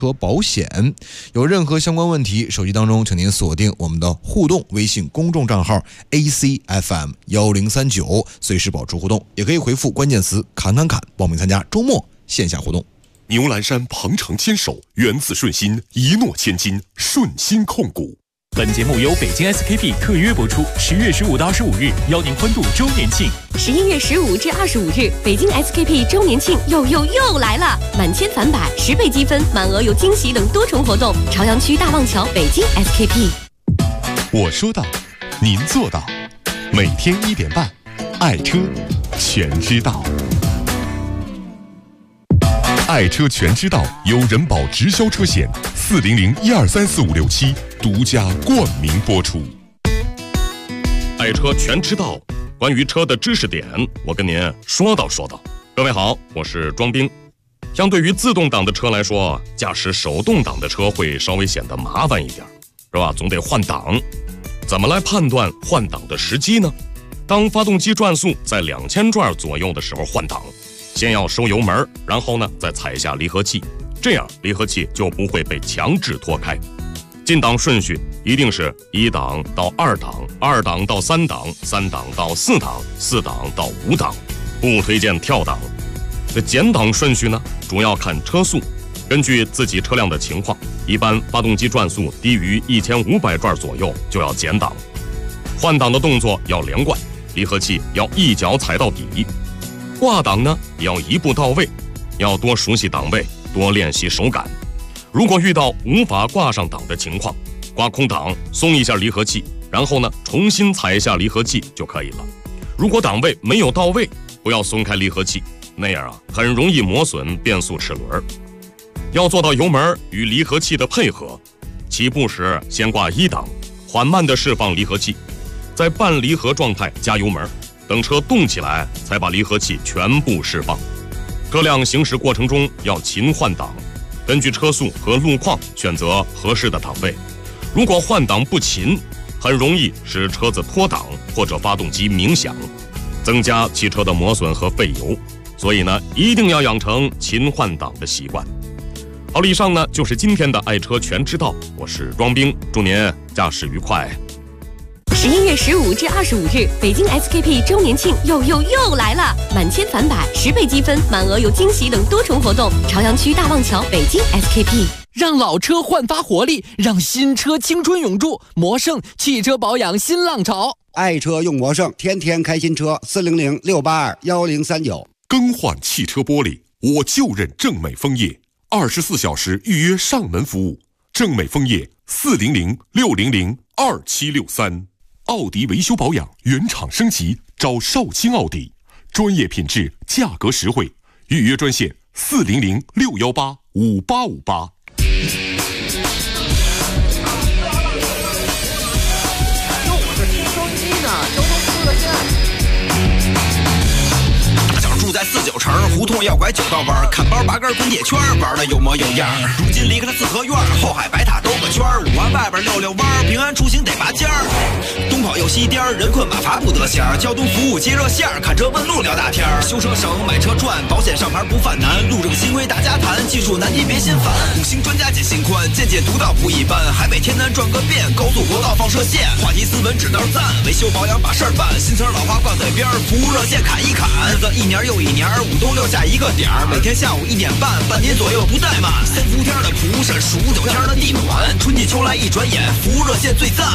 车保险。有任何相关问题，手机当中请您锁定我们的互动微信公众账号 ACFM1039，随时保持互动，也可以回复关键词侃侃侃报名参加周末线下活动。 牛栏山鹏程牵手，源自顺心，一诺千金，顺心控股。 本节目由北京 SKP 特约播出，10月15到25日邀您欢度周年庆。 11月15至25日，北京 SKP 周年庆又来了！满千返百，10倍积分，满额有惊喜等多重活动。朝阳区大望桥北京 SKP。 我说到，您做到。每天1点半，爱车全知道。爱车全知道由人保直销车险400123456独家冠名播出。爱车全知道，关于车的知识点，我跟您说道。各位好，我是庄兵。相对于自动挡的车来说，驾驶手动挡的车会稍微显得麻烦一点，是吧？总得换挡。怎么来判断换挡的时机呢？当发动机转速在2000转左右的时候换挡，先要收油门，然后呢再踩下离合器，这样离合器就不会被强制脱开。进档顺序一定是1档到2档，2档到3档，3档到4档，4档到5档，不推荐跳档。减档顺序呢，主要看车速，根据自己车辆的情况，一般发动机转速低于1500转左右就要减档。换挡的动作要连贯，离合器要一脚踩到底。挂档呢也要一步到位，要多熟悉档位，多练习手感。如果遇到无法挂上档的情况，挂空档松一下离合器，然后呢重新踩一下离合器就可以了。如果档位没有到位，不要松开离合器，那样很容易磨损变速齿轮。要做到油门与离合器的配合，起步时先挂1档，缓慢地释放离合器，在半离合状态加油门，等车动起来才把离合器全部释放。车辆行驶过程中要勤换挡，根据车速和路况选择合适的档位。如果换挡不勤，很容易使车子脱档或者发动机鸣响，增加汽车的磨损和费油。所以呢，一定要养成勤换挡的习惯。好了，以上呢就是今天的爱车全知道，我是庄兵，祝您驾驶愉快。 11月15至25日，北京 SKP 周年庆又来了！满千返百，10倍积分，满额有惊喜等多重活动。朝阳区大望桥北京 SKP。 让老车焕发活力，让新车青春永驻。魔盛汽车保养新浪潮， 爱车用魔盛，天天开新车。400-682-1039。 更换汽车玻璃，我就认正美枫叶，24小时预约上门服务。正美枫叶400-600-2763。奥迪维修保养原厂升级，找绍兴奥迪，专业品质，价格实惠。预约专线400-618-5858。 住在49城，胡同要拐9道弯，看包拔根滚铁圈，玩的有模有样。如今离开了四合院，后海白塔兜个圈，5环外边溜弯，平安出行得拔尖儿。东跑又西颠，人困马乏不得闲。交通服务接热线，看车问路聊大天。修车省，买车赚，保险上牌不犯难。路政新规大家谈，技术难题别心烦。5星专家解心宽，见解独到不一般。海北天南转个遍，高速国道放射线。话题斯文指道赞，维修保养把事儿办。新词老话挂嘴边，服务热线砍一砍。日子一年又一年，5都留下一个点儿。每天下午1点半，半年左右不怠慢。3伏天的蒲扇，数9天的地暖，春季秋来一转眼，服务热线最赞。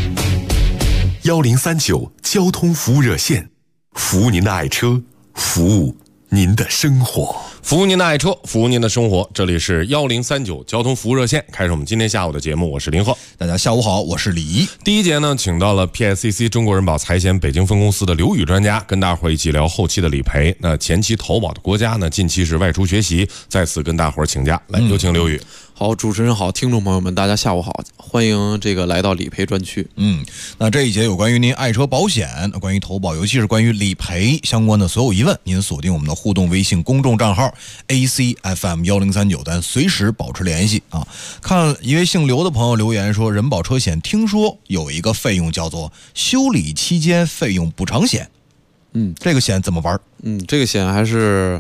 1039交通服务热线，服务您的爱车，服务您的生活。 服务您的爱车，服务您的生活。这里是1039交通服务热线，开始我们今天下午的节目。我是林鹤， 大家下午好，我是李怡。 第一节呢，请到了 PICC 中国人保财险北京分公司的刘宇专家，跟大伙一起聊后期的理赔。那前期投保的国家呢，近期是外出学习，在此跟大伙请假。来，有请刘宇。 好，主持人好，听众朋友们，大家下午好，欢迎来到理赔专区。 那这一节有关于您爱车保险、关于投保，尤其是关于理赔相关的所有疑问，您锁定我们的互动微信公众账号 ACFM1039，咱随时保持联系啊。看一位姓刘的朋友留言说，人保车险听说有一个费用叫做修理期间费用补偿险，这个险怎么玩？ 这个险还是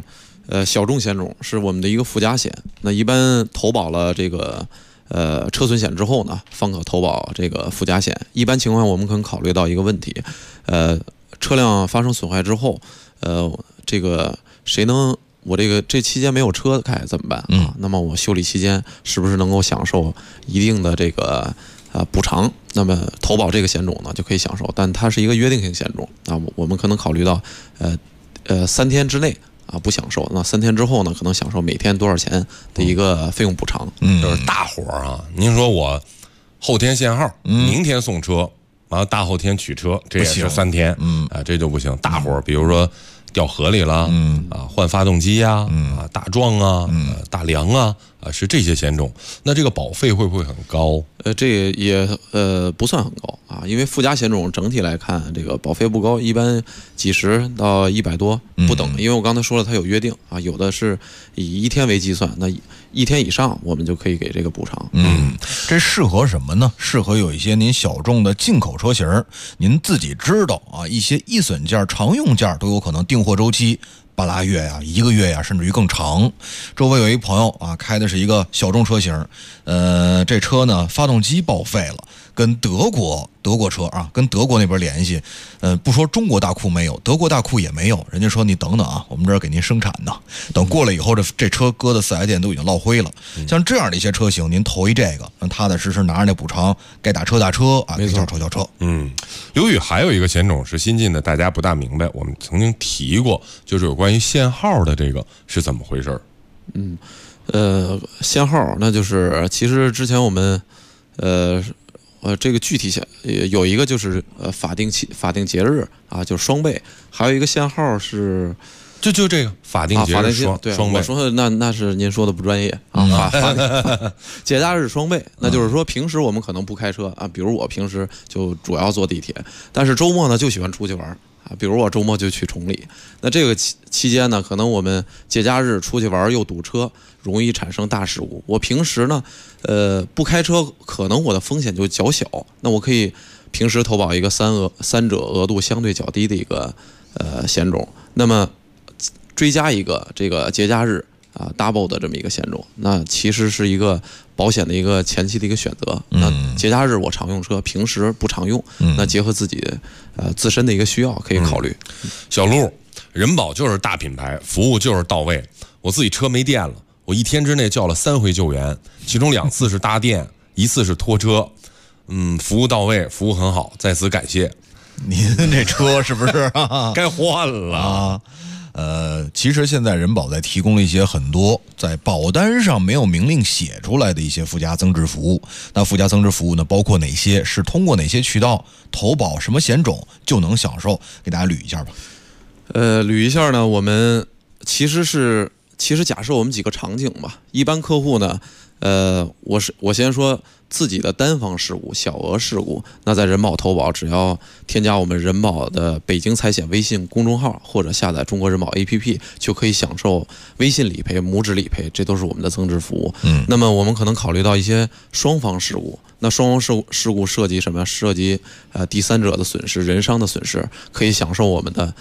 小众险种是我们的一个附加险。那一般投保了这个车损险之后呢，方可投保这个附加险。一般情况我们可能考虑到一个问题，车辆发生损坏之后，这个谁能我这期间没有车开怎么办啊？那么我修理期间是不是能够享受一定的这个补偿？那么投保这个险种呢就可以享受，但它是一个约定性险种啊，我们可能考虑到3天之内不享受，那3天之后呢可能享受每天多少钱的一个费用补偿。 就是大伙儿啊，您说我后天限号，明天送车，完了大后天取车，这也是3天，这就不行。大伙儿比如说掉河里了，换发动机呀，大撞啊，大梁啊，是这些险种。那这个保费会不会很高？ 这也不算很高啊，因为附加险种整体来看，这个保费不高，一般几十到100多不等。因为我刚才说了，它有约定啊，有的是以1天为计算，那1天以上我们就可以给这个补偿。 这适合什么呢？适合有一些您小众的进口车型，您自己知道啊，一些易损件、常用件都有可能订货周期8、8月呀、1个月呀，甚至于更长。周围有一朋友啊，开的是一个小众车型，这车呢发动机报废了，跟德国车啊，跟德国那边联系，不说中国大库没有，德国大库也没有，人家说你等等啊，我们这儿给您生产的，等过来以后，这车搁的4S店都已经落灰了。像这样的一些车型，您投一这个，让踏踏实实拿着那补偿，该打车打车啊，该交车交车。 刘宇还有一个险种是新进的，大家不大明白，我们曾经提过，就是有关于限号的这个是怎么回事？ 限号那就是其实之前我们这个具体有一个就是法定节日啊，就是双倍，还有一个限号是就这个法定节日双倍。 我说那是您说的不专业啊。节假日双倍，那就是说平时我们可能不开车啊，比如我平时就主要坐地铁，但是周末呢就喜欢出去玩啊，比如我周末就去崇礼。那这个期间呢，可能我们节假日出去玩又堵车，容易产生大事故。我平时呢，不开车，可能我的风险就较小，那我可以平时投保一个三者额度相对较低的一个险种，那么追加一个这个节假日double 的这么一个险种，那其实是一个保险的一个前期的一个选择。那节假日我常用车，平时不常用，那结合自己自身的一个需要可以考虑。 小路，人保就是大品牌，服务就是到位。我自己车没电了，我1天之内叫了3回救援，其中2次是搭电，1次是拖车。服务到位，服务很好，在此感谢。 您这车是不是该换了啊？ 其实现在人保在提供了一些很多在保单上没有明令写出来的一些附加增值服务。那附加增值服务呢，包括哪些？是通过哪些渠道投保什么险种就能享受？给大家捋一下吧。 捋一下呢，我们其实假设我们几个场景吧。一般客户呢，我先说自己的单方事故、小额事故，那在人保投保，只要添加我们人保的北京财险微信公众号，或者下载中国人保 APP， 就可以享受微信理赔、拇指理赔，这都是我们的增值服务。那么我们可能考虑到一些双方事故，那双方事故涉及什么？涉及第三者的损失、人伤的损失，可以享受我们的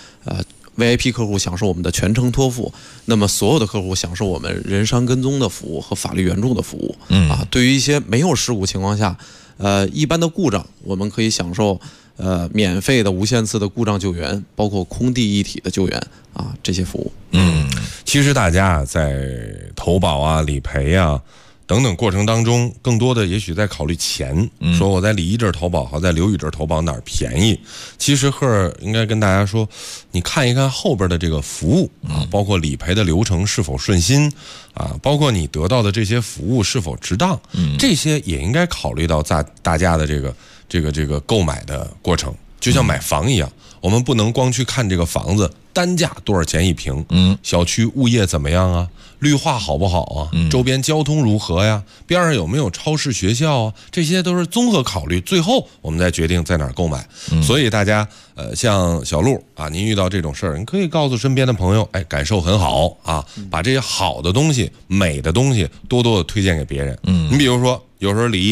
VIP 客户享受我们的全程托付，那么所有的客户享受我们人伤跟踪的服务和法律援助的服务。对于一些没有事故情况下，一般的故障，我们可以享受免费的无限次的故障救援，包括空地一体的救援啊，这些服务。 其实大家在投保啊、理赔啊等等过程当中，更多的也许在考虑钱，说我在李一这儿投保好，在刘宇这儿投保哪儿便宜。其实赫尔应该跟大家说，你看一看后边的这个服务啊，包括理赔的流程是否顺心啊，包括你得到的这些服务是否值当，这些也应该考虑到在大家的这个购买的过程。就像买房一样，我们不能光去看这个房子单价多少钱一平，小区物业怎么样啊，绿化好不好啊，周边交通如何呀，边上有没有超市学校啊，这些都是综合考虑，最后我们再决定在哪儿购买。所以大家像小路啊，您遇到这种事儿，你可以告诉身边的朋友，感受很好啊，把这些好的东西、美的东西多多的推荐给别人。你比如说有时候李一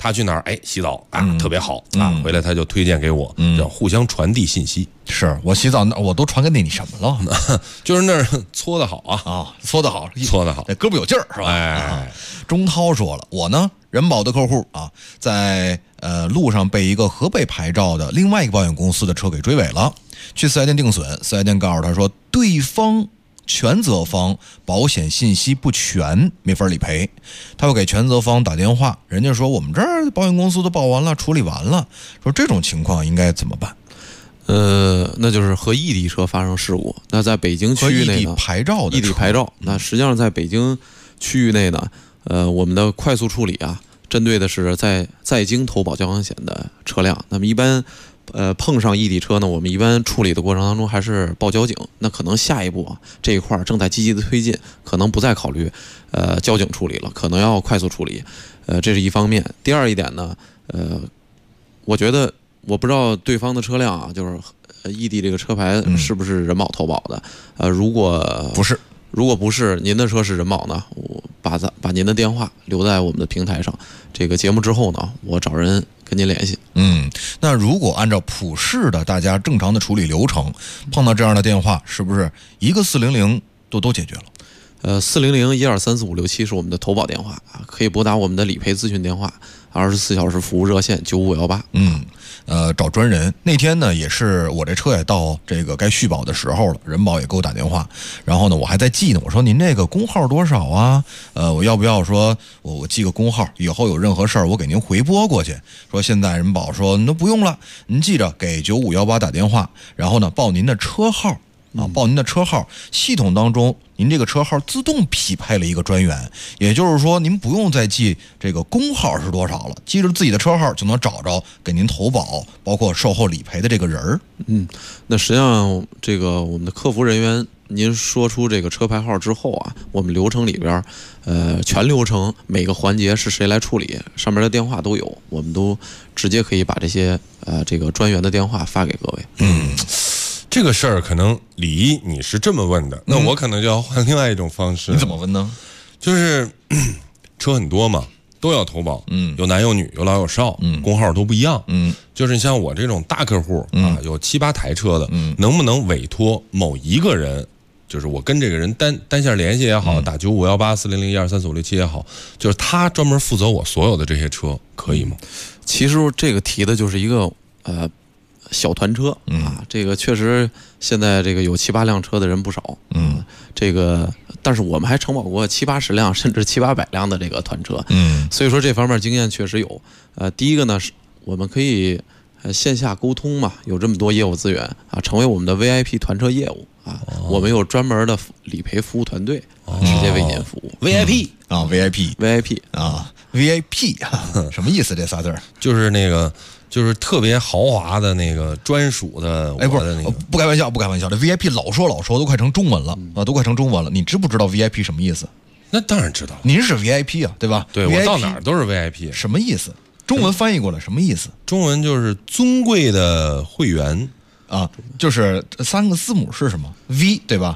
他去哪儿洗澡啊，特别好啊，回来他就推荐给我，要互相传递信息。 是我洗澡我都传给你什么了？ 就是那儿搓得好搓得好，这胳膊有劲儿是吧？钟涛说了，我呢人保的客户啊，在路上被一个河北牌照的另外一个保险公司的车给追尾了，去4S店定损，4S店告诉他说对方全责方保险信息不全，没法理赔。他又给全责方打电话，人家说我们这儿保险公司都报完了，处理完了。说这种情况应该怎么办？ 那就是和异地车发生事故，那在北京区域内呢， 异地牌照的异地牌照，那实际上在北京区域内呢，我们的快速处理啊，针对的是在京投保交强险的车辆。那么一般碰上异地车呢，我们一般处理的过程当中还是报交警。那可能下一步啊，这一块正在积极的推进，可能不再考虑交警处理了，可能要快速处理。这是一方面。第二一点呢，我觉得我不知道对方的车辆啊，就是异地这个车牌是不是人保投保的？如果不是，您的车是人保呢，我把您的电话留在我们的平台上。这个节目之后呢，我找人跟您联系。 那如果按照普世的大家正常的处理流程，碰到这样的电话，是不是一个400都解决了 ？400-1234-567是我们的投保电话啊，可以拨打我们的理赔咨询电话，24小时服务热线95518。 找专人。那天呢，也是我这车也到这个该续保的时候了，人保也给我打电话，然后呢，我还在记呢，我说您这个工号多少啊？我要不要说我记个工号，以后有任何事儿我给您回拨过去。说现在人保说那不用了，您记着给95518打电话，然后呢报您的车号。报您的车号，系统当中您这个车号自动匹配了一个专员，也就是说您不用再记这个工号是多少了，记着自己的车号就能找着给您投保包括售后理赔的这个人儿。 那实际上这个我们的客服人员，您说出这个车牌号之后啊，我们流程里边全流程每个环节是谁来处理，上面的电话都有，我们都直接可以把这些这个专员的电话发给各位。 这个事儿可能李一你是这么问的，那我可能就要换另外一种方式。 你怎么问呢？ 就是车很多嘛，都要投保，有男有女，有老有少，工号都不一样，就是像我这种大客户啊，有7、8台车的，能不能委托某一个人？就是我跟这个人单线联系也好，打95518、400-1234-567也好，就是他专门负责我所有的这些车，可以吗？ 其实这个提的就是一个小团车啊，这个确实现在这个有7、8辆车的人不少，这个但是我们还承保过70、80辆甚至700、800辆的这个团车，所以说这方面经验确实有。第一个呢，是我们可以线下沟通嘛，有这么多业务资源啊，成为我们的 VIP 团车业务啊，我们有专门的理赔服务团队直接为您服务。 VIP 啊 ，VIP 啊 ，VIP 什么意思？这仨字儿就是那个。就是特别豪华的那个专属的， 不开玩笑，这 VIP 老说都快成中文了啊，都快成中文了。你知不知道 VIP 什么意思？ 那当然知道， 您是 VIP 啊，对吧？ 对，我到哪儿都是 VIP。 什么意思？中文翻译过来什么意思？ 中文就是尊贵的会员啊，就是3个字母是什么 ？V 对吧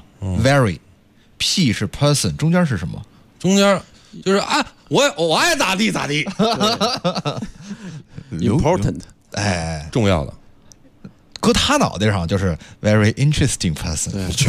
？Very，P 是 person， 中间是什么？ 中间就是我爱咋地咋地。 Important， 重要的， 搁他脑袋上就是 very interesting person， 全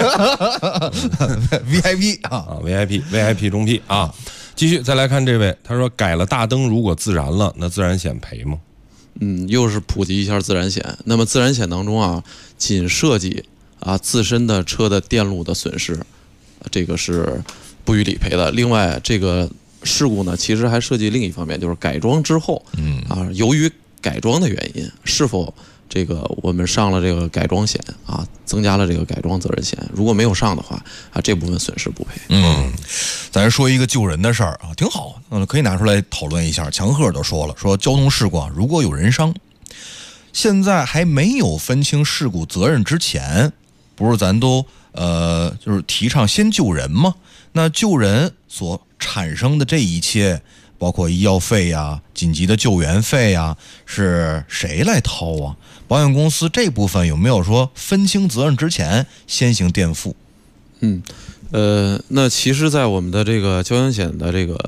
VIP 啊 ，VIP 中 P 啊。继续再来看这位，他说改了大灯，如果自燃了，那自燃险赔吗？ 又是普及一下自燃险。那么自燃险当中啊，仅涉及自身的车的电路的损失，这个是不予理赔的。另外这个事故呢，其实还涉及另一方面，就是改装之后，由于改装的原因，是否这个我们上了这个改装险啊，增加了这个改装责任险，如果没有上的话这部分损失不赔。 咱说一个救人的事儿啊，挺好，可以拿出来讨论一下。强赫都说了，说交通事故如果有人伤，现在还没有分清事故责任之前，不是咱都就是提倡先救人吗？那救人所产生的这一切，包括医药费呀、紧急的救援费呀，是谁来掏啊？保险公司这部分有没有说分清责任之前先行垫付？ 那其实在我们的这个交强险的这个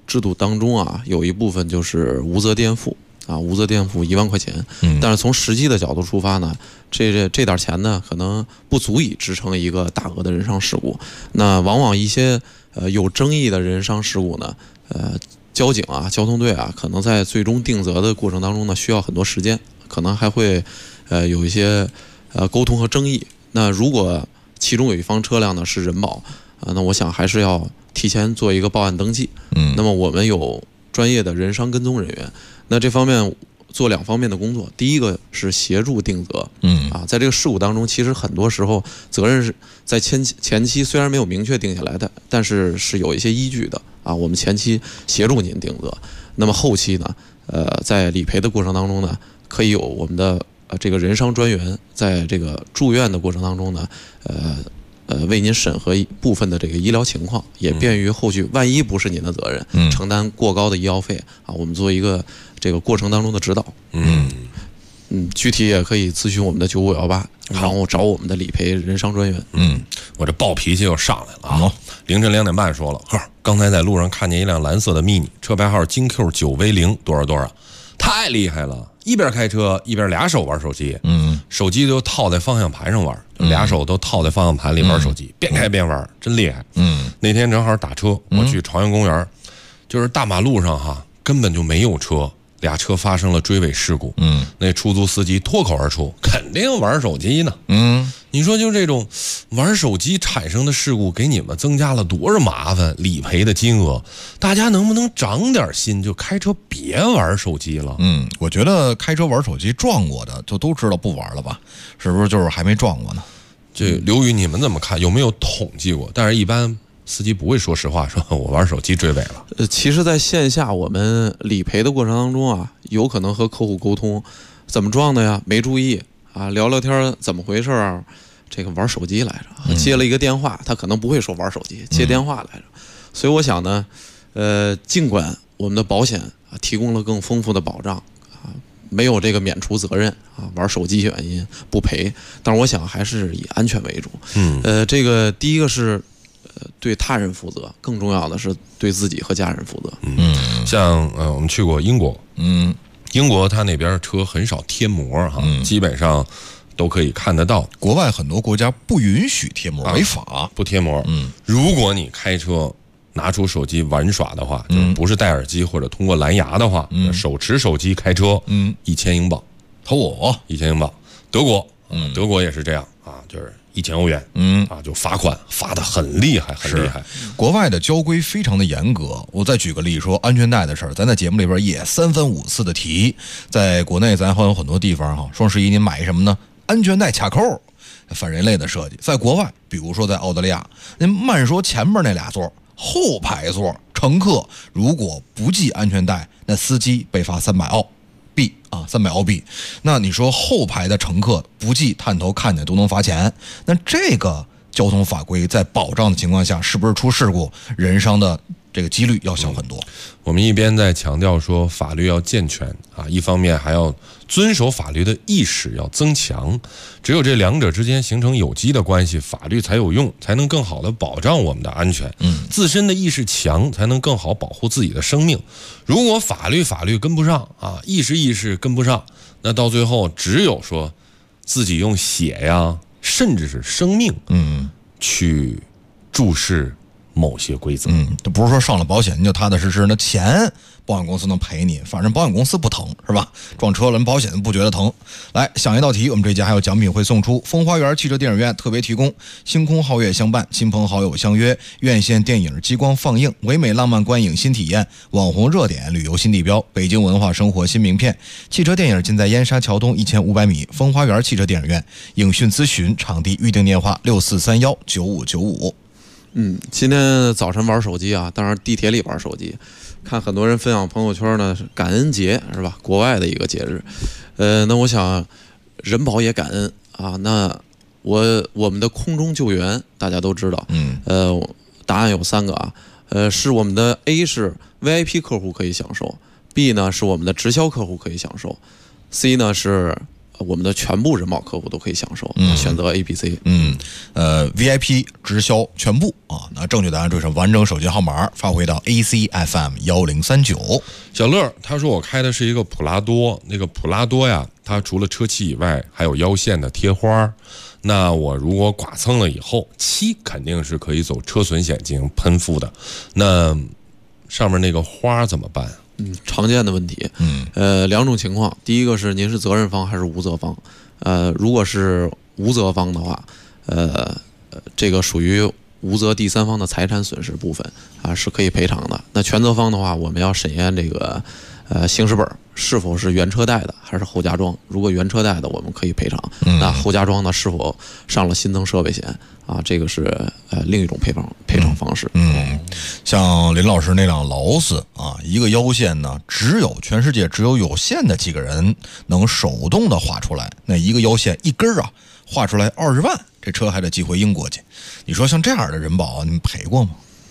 制度当中啊，有一部分就是无责垫付啊，无责垫付1万块钱。但是从实际的角度出发呢，这点钱呢，可能不足以支撑一个大额的人伤事故。那往往一些有争议的人伤事故呢，交警啊、交通队啊，可能在最终定责的过程当中呢，需要很多时间，可能还会有一些沟通和争议。那如果其中有一方车辆呢是人保那我想还是要提前做一个报案登记。那么我们有专业的人伤跟踪人员，那这方面做2方面的工作。第一个是协助定责，在这个事故当中，其实很多时候责任是在前期虽然没有明确定下来的，但是有一些依据的啊。我们前期协助您定责，那么后期呢，在理赔的过程当中呢，可以有我们的这个人伤专员在这个住院的过程当中呢，为您审核一部分的这个医疗情况，也便于后续万一不是您的责任，承担过高的医药费啊，我们做一个这个过程当中的指导。具体也可以咨询我们的9518，然后找我们的理赔人伤专员。 我这暴脾气又上来了啊！凌晨2点半说了，刚才在路上看见一辆蓝色的 mini， 车牌号金 Q 9V0，多少，太厉害了！一边开车一边2手玩手机，手机就套在方向盘上玩，2手都套在方向盘里玩手机，边开边玩，真厉害。那天正好打车，我去朝阳公园，就是大马路上哈，根本就没有车，2车发生了追尾事故。那出租司机脱口而出，肯定玩手机呢。你说就这种玩手机产生的事故，给你们增加了多少麻烦？理赔的金额，大家能不能长点心，就开车别玩手机了？ 我觉得开车玩手机撞过的就都知道不玩了吧？是不是就是还没撞过呢？ 这刘宇你们怎么看？有没有统计过？但是一般司机不会说实话，说我玩手机追尾了。 其实在线下我们理赔的过程当中啊，有可能和客户沟通，怎么撞的呀？没注意啊，聊聊天怎么回事啊？这个玩手机来着，接了一个电话，他可能不会说玩手机，接电话来着。所以我想呢，尽管我们的保险提供了更丰富的保障没有这个免除责任玩手机原因不赔，但是我想还是以安全为主。这个第一个是对他人负责，更重要的是对自己和家人负责。 像我们去过英国，英国他那边车很少贴膜基本上都可以看得到。 国外很多国家不允许贴膜，违法， 不贴膜。如果你开车拿出手机玩耍的话，就不是戴耳机或者通过蓝牙的话，手持手机开车，1000英镑，1000英镑。德国也是这样就是1000欧元，就罚款，罚得很厉害，很厉害。 国外的交规非常的严格。我再举个例说安全带的事儿，咱在节目里边也3番5次的提。在国内咱还有很多地方双11您买什么呢？安全带卡扣，反人类的设计。在国外，比如说在澳大利亚，您慢说前面那2座，后排座乘客如果不系安全带，那司机被罚300澳币300澳币。那你说后排的乘客不系，探头看见都能罚钱。那这个交通法规在保障的情况下，是不是出事故人伤的这个几率要小很多？ 我们一边在强调说法律要健全一方面还要遵守法律的意识要增强，只有这2者之间形成有机的关系，法律才有用，才能更好的保障我们的安全。自身的意识强，才能更好保护自己的生命。如果法律跟不上意识跟不上，那到最后只有说自己用血呀，甚至是生命去注视某些规则。 这不是说上了保险你就踏踏实实，那钱保险公司能赔你，反正保险公司不疼是吧？撞车了保险不觉得疼。来想一道题，我们这节还有奖品会送出。风花园汽车电影院特别提供星空皓月相伴，亲朋好友相约，院线电影激光放映，唯美浪漫观影新体验，网红热点旅游新地标，北京文化生活新名片。汽车电影尽在燕莎桥东1500米风花园汽车电影院。影讯咨询场地预订电话64319595。 今天早晨玩手机当然地铁里玩手机，看很多人分享朋友圈呢，是感恩节是吧？国外的一个节日。那我想人保也感恩那我们的空中救援大家都知道，答案有3个是我们的 A 是 VIP 客户可以享受， B 呢是我们的直销客户可以享受， C 呢是我们的全部人保客户都可以享受，选择 A、B、C。 VIP 直销全部啊，那正确答案注上完整手机号码发回到 ACFM1039。 小乐他说我开的是一个普拉多，那个普拉多呀，它除了车漆以外，还有腰线的贴花。那我如果剐蹭了以后，漆肯定是可以走车损险进行喷覆的。那上面那个花怎么办？ 常见的问题。两种情况，第一个是您是责任方还是无责方？如果是无责方的话，这个属于无责第三方的财产损失部分啊，是可以赔偿的。那全责方的话，我们要审验这个行驶本是否是原车贷的还是后加装。如果原车贷的，我们可以赔偿。那后加装呢，是否上了新增设备险啊？这个是另一种赔偿方式。 像林老师那辆劳斯啊，一个腰线呢，全世界只有有限的几个人能手动的画出来。那一个腰线一根啊，画出来20万，这车还得寄回英国去。你说像这样的人保，你们赔过吗？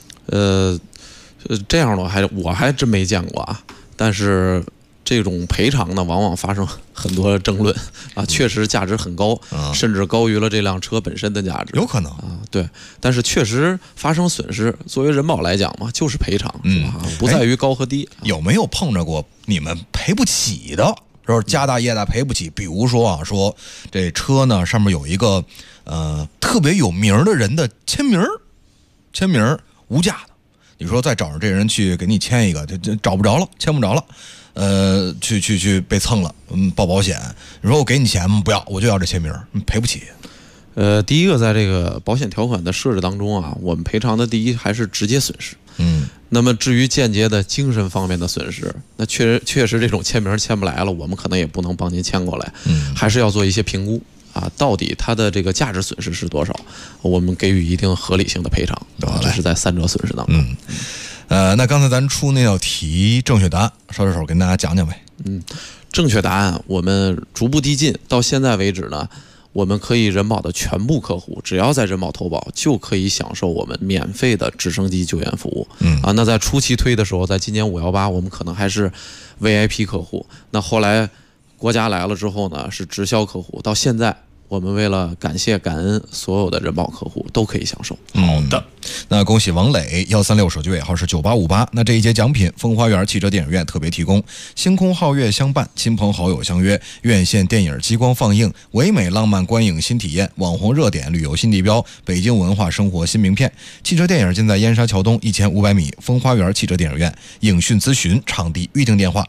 这样的我还真没见过啊。但是这种赔偿呢，往往发生很多争论啊，确实价值很高，甚至高于了这辆车本身的价值， 有可能啊，对。但是确实发生损失，作为人保来讲嘛，就是赔偿，是吧？不在于高和低。 有没有碰着过你们赔不起的？就是家大业大赔不起，比如说啊，说这车呢上面有一个特别有名的人的签名无价的。你说再找着这人去给你签一个，这找不着了，签不着了，去被蹭了，报保险。你说我给你钱不要，我就要这签名，赔不起。 第一个在这个保险条款的设置当中啊，我们赔偿的第一还是直接损失。那么至于间接的精神方面的损失，那确实这种签名签不来了，我们可能也不能帮您签过来，还是要做一些评估。到底它的这个价值损失是多少？我们给予一定合理性的赔偿，这是在三者损失当中。 那刚才咱出那道题正确答案，捎手跟大家讲讲呗。 正确答案我们逐步递进，到现在为止呢，我们可以人保的全部客户，只要在人保投保，就可以享受我们免费的直升机救援服务。那在初期推的时候，在今年518，我们可能还是 VIP 客户。那后来国家来了之后呢，是直销客户。到现在，我们为了感恩所有的人保客户，都可以享受。 好的，那恭喜王磊136手机尾号是9858。那这一节奖品，风花园汽车电影院特别提供，星空皓月相伴，亲朋好友相约，院线电影激光放映，唯美浪漫观影新体验，网红热点旅游新地标，北京文化生活新名片。汽车电影尽在燕莎桥东1500米，风花园汽车电影院。影讯咨询场地预订电话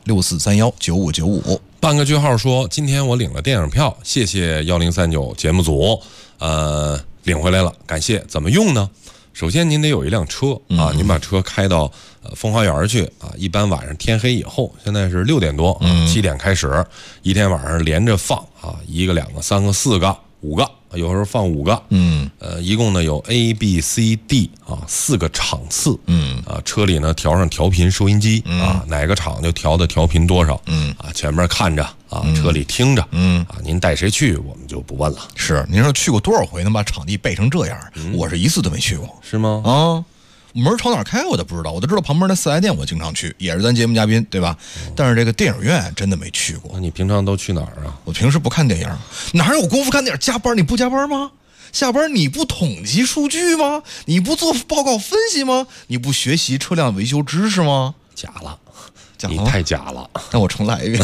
64319595。 半个句号说，今天我领了电影票，谢谢1039节目组，领回来了，感谢。怎么用呢？首先您得有一辆车啊，您把车开到风花园去啊，一般晚上天黑以后，现在是6点多，7点开始，一天晚上连着放啊，1个、2个、3个、4个、5个，有时候放5个，一共呢有 A、B、C、D 啊4个场次，车里呢调上调频收音机啊，哪个场就调的调频多少，前面看着啊，车里听着，您带谁去我们就不问了。 是，您说去过多少回能把场地背成这样？我是一次都没去过， 是吗？ 门朝哪开我都不知道，我都知道旁边那4S店我经常去，也是咱节目嘉宾对吧？但是这个电影院真的没去过。 那你平常都去哪儿啊？ 我平时不看电影，哪有功夫看电影？加班你不加班吗？下班你不统计数据吗？你不做报告分析吗？你不学习车辆维修知识吗？ 假了。你太假了， 那我重来一遍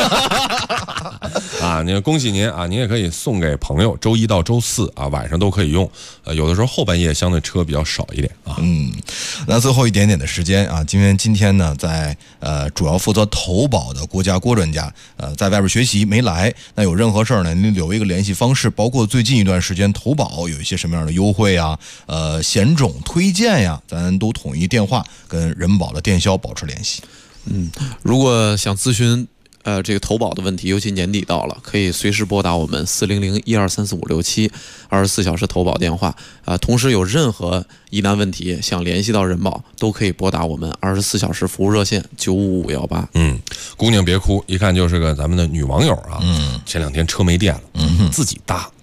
啊！您恭喜您啊！您也可以送给朋友，周1到周4啊，晚上都可以用。有的时候后半夜相对车比较少一点啊。 那最后一点点的时间啊，今天呢，在主要负责投保的国家郭专家在外边学习没来，那有任何事儿呢，您留一个联系方式，包括最近一段时间投保有一些什么样的优惠啊，险种推荐呀，咱都统一电话跟人保的电销保持联系。 如果想咨询这个投保的问题，尤其年底到了，可以随时拨打我们400-123456724小时投保电话同时有任何疑难问题想联系到人保，都可以拨打我们24小时服务热线95518。 姑娘别哭，一看就是个咱们的女网友啊。前2天车没电了，自己搭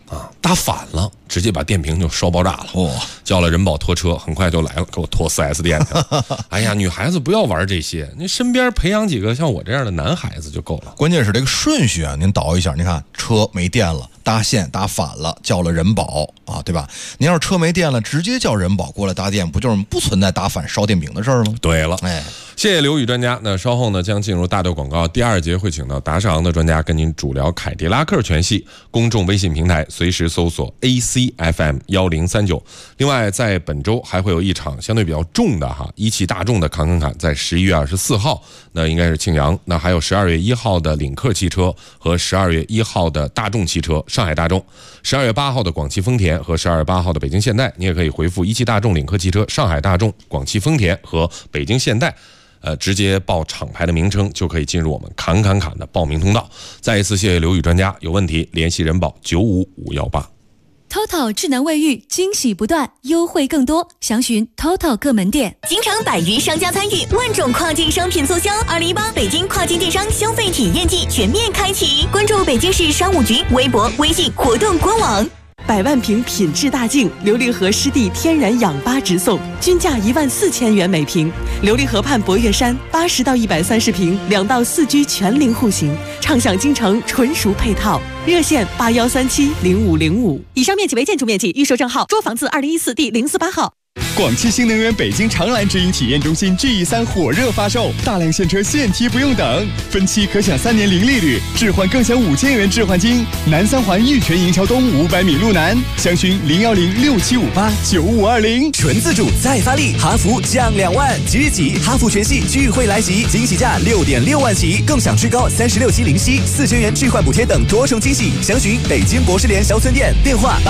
啊，打反了，直接把电瓶就烧爆炸了。叫了人保拖车，很快就来了，给我拖 4S 店去了。哎呀，女孩子不要玩这些，你身边培养几个像我这样的男孩子就够了。 关键是这个顺序啊，您倒一下，你看车没电了，搭线搭反了，叫了人保啊，对吧？您要是车没电了，直接叫人保过来搭电，不就是不存在打反烧电饼的事儿吗？ 对了，谢谢刘宇专家。那稍后呢，将进入大豆广告第2节，会请到达世昂的专家跟您主聊凯迪拉克全系。公众微信平台随时搜索 ACFM1039。另外，在本周还会有一场相对比较重的一汽大众的侃，在11月24号，那应该是庆阳。那还有12月1号的领克汽车和12月1号的大众汽车，上海大众；12月8号的广汽丰田和12月8号的北京现代。你也可以回复一汽大众、领克汽车、上海大众、广汽丰田和北京现代。直接报厂牌的名称就可以进入我们侃的报名通道。再一次谢谢刘宇专家，有问题联系人保95518。 TOTO 智能卫浴，惊喜不断，优惠更多，详询 TOTO 各门店。 京城百余商家参与，万种跨境商品促销，2018北京跨境电商消费体验季全面开启。关注北京市商务局微博、微信活动官网。 100万瓶品质大净琉璃河湿地天然氧吧直送，均价14000元每瓶。琉璃河畔博悦山80到130瓶，2到4居全龄户型，畅享京城纯熟配套。热线81370505。以上面积为建筑面积，预售证号捉房子2014第048号。 广汽新能源北京长蓝直营体验中心 GE3 火热发售，大量现车现提不用等，分期可享3年零利率，置换更享5000元置换金。南三环玉泉营桥东500米路南，详询01067589520。 纯自主再发力，哈弗降2万，即日起哈弗全系聚会来袭，惊喜价6.6万起，更享最高36期零息，4000元置换补贴等多重惊喜。详询北京博士联销村店，电话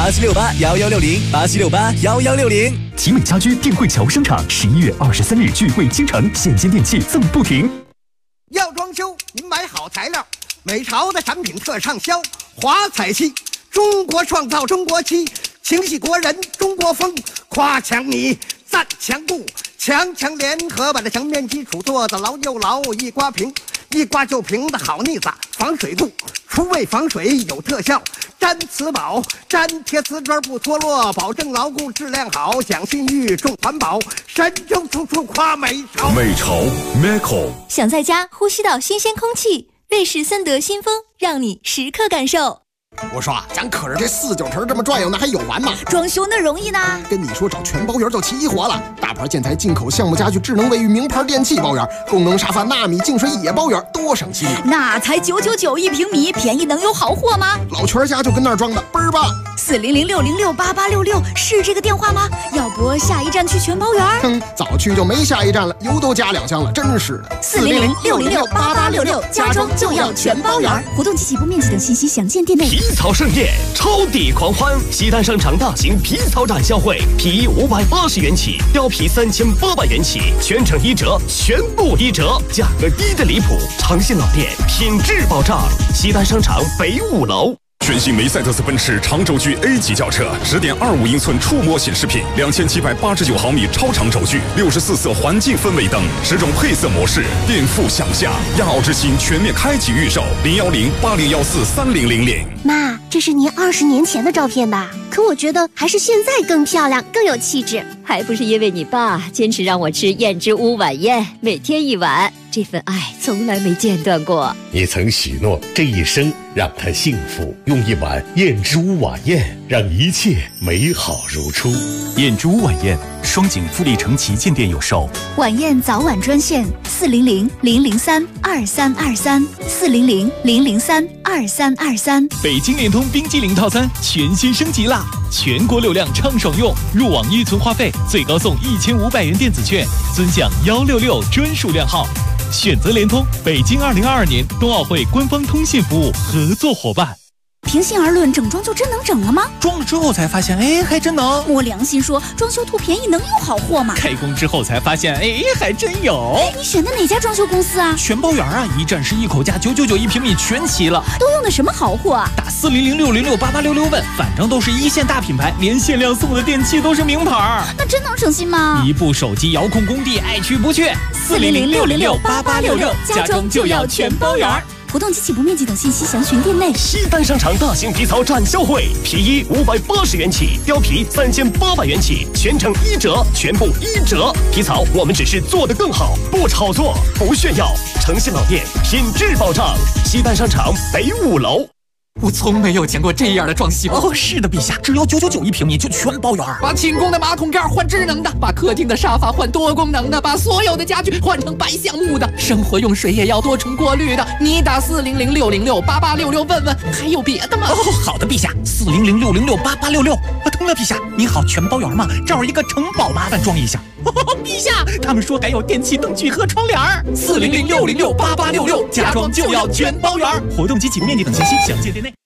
87681160，87681160。 奇美家居电汇桥商场11月23日聚会倾城，现金电器赠不停。 要装修，您买好材料，美朝的产品特畅销。华彩漆，中国创造中国漆，情系国人中国风。夸墙泥，赞墙布，强联合把这墙面基础做得牢又牢，一刮平，一刮就平的好腻子，防水度，除味防水有特效。粘瓷宝，粘贴瓷砖不脱落，保证牢固质量好，讲信誉重环保，神州处处夸美朝。 美朝 Meko。 想在家呼吸到新鲜空气，瑞士森德新风让你时刻感受。 我说咱可是这4-9成这么转悠，那还有完吗？ 装修那容易呢？ 跟你说找全包圆就齐活了，大牌建材、进口项目家具、智能卫浴、名牌电器包圆，功能沙发、纳米净水也包圆，多省心啊！ 那才999一平米，便宜能有好货吗？ 老全家就跟那儿装的，倍儿棒 ！40060688866是这个电话吗？要不下一站去全包圆？ 早去就没下一站了，油都加2箱了，真是的。 40060688866，家装就要全包圆。活动及起步面积等信息详见店内。 皮草盛宴，超抵狂欢！西单商场大型皮草展销会，皮衣580元起，貂皮3800元起，全程1折，全部1折，价格低得离谱，诚信老店，品质保障。西单商场北5楼。 全新梅赛德斯奔驰长轴距 A 级轿车，10.25英寸触摸显示屏，2789毫米超长轴距，64色环境氛围灯，10种配色模式，颠覆想象。亚奥之星全面开启预售，01080143000。 妈，这是您20年前的照片吧？可我觉得还是现在更漂亮，更有气质。 还不是因为你爸坚持让我吃燕之屋晚宴，每天1碗，这份爱从来没间断过。 你曾许诺这一生让他幸福，用1碗燕之屋晚宴让一切美好如初。 燕之屋晚宴，双井富力城旗舰店有售。 晚宴早晚专线400-003-2323，400-003-2323。 北京联通冰激凌套餐全新升级啦！全国流量畅爽用，入网预存话费最高送1500元电子券，尊享166专属量号。选择联通，北京2022年冬奥会官方通信服务合作伙伴。 平心而论，整装就真能整了吗？ 装了之后才发现，还真能。 摸良心说，装修图便宜能有好货吗？ 开工之后才发现，还真有。 你选的哪家装修公司啊？ 全包圆啊，一站式一口价，999一平米全齐了。 都用的什么好货啊？ 打40060688866问，反正都是1线大品牌，连限量送的电器都是名牌。 那真能省心吗？ 一部手机遥控工地，爱去不去。 40060688866，家装就要全包圆。 活动及起步面积等信息详询店内。 西单商场大型皮草展销会，皮衣580元起，貂皮3800元起，全程1折，全部1折。皮草我们只是做得更好，不炒作，不炫耀，诚信老店，品质保障。西单商场北5楼。 我从没有见过这样的装修哦！是的，陛下，只要9991平米就全包圆。 把寝宫的马桶盖换智能的，把客厅的沙发换多功能的，把所有的家具换成白橡木的，生活用水也要多重过滤的。你打400-606-8866问问，还有别的吗？ 哦，好的，陛下，400-606-8866。对了，陛下，您好，全包圆吗？这儿一个城堡，麻烦装一下。陛下，他们说还有电器灯具和窗帘。 400-606-8866，家装就要全包圆。 活动及起步面积等信息详见店内。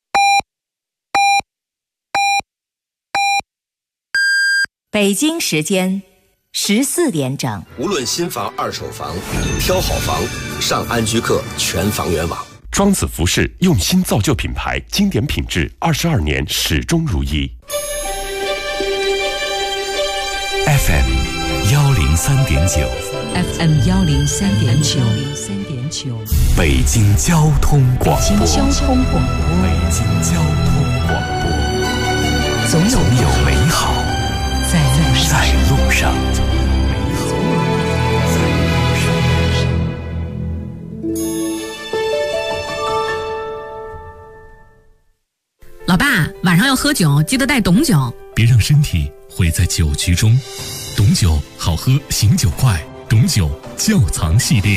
北京时间14点整。 无论新房、二手房，挑好房，上安居客全房源网。 庄子服饰用心造就品牌，经典品质，22年始终如一。 FM 103.9 ，FM 103.9， 北京交通广播， 北京交通广播， 北京交通广播，总有美好在路上。 老爸，晚上要喝酒，记得带董酒。 别让身体毁在酒局中。董酒好喝，醒酒快。董酒窖藏系列。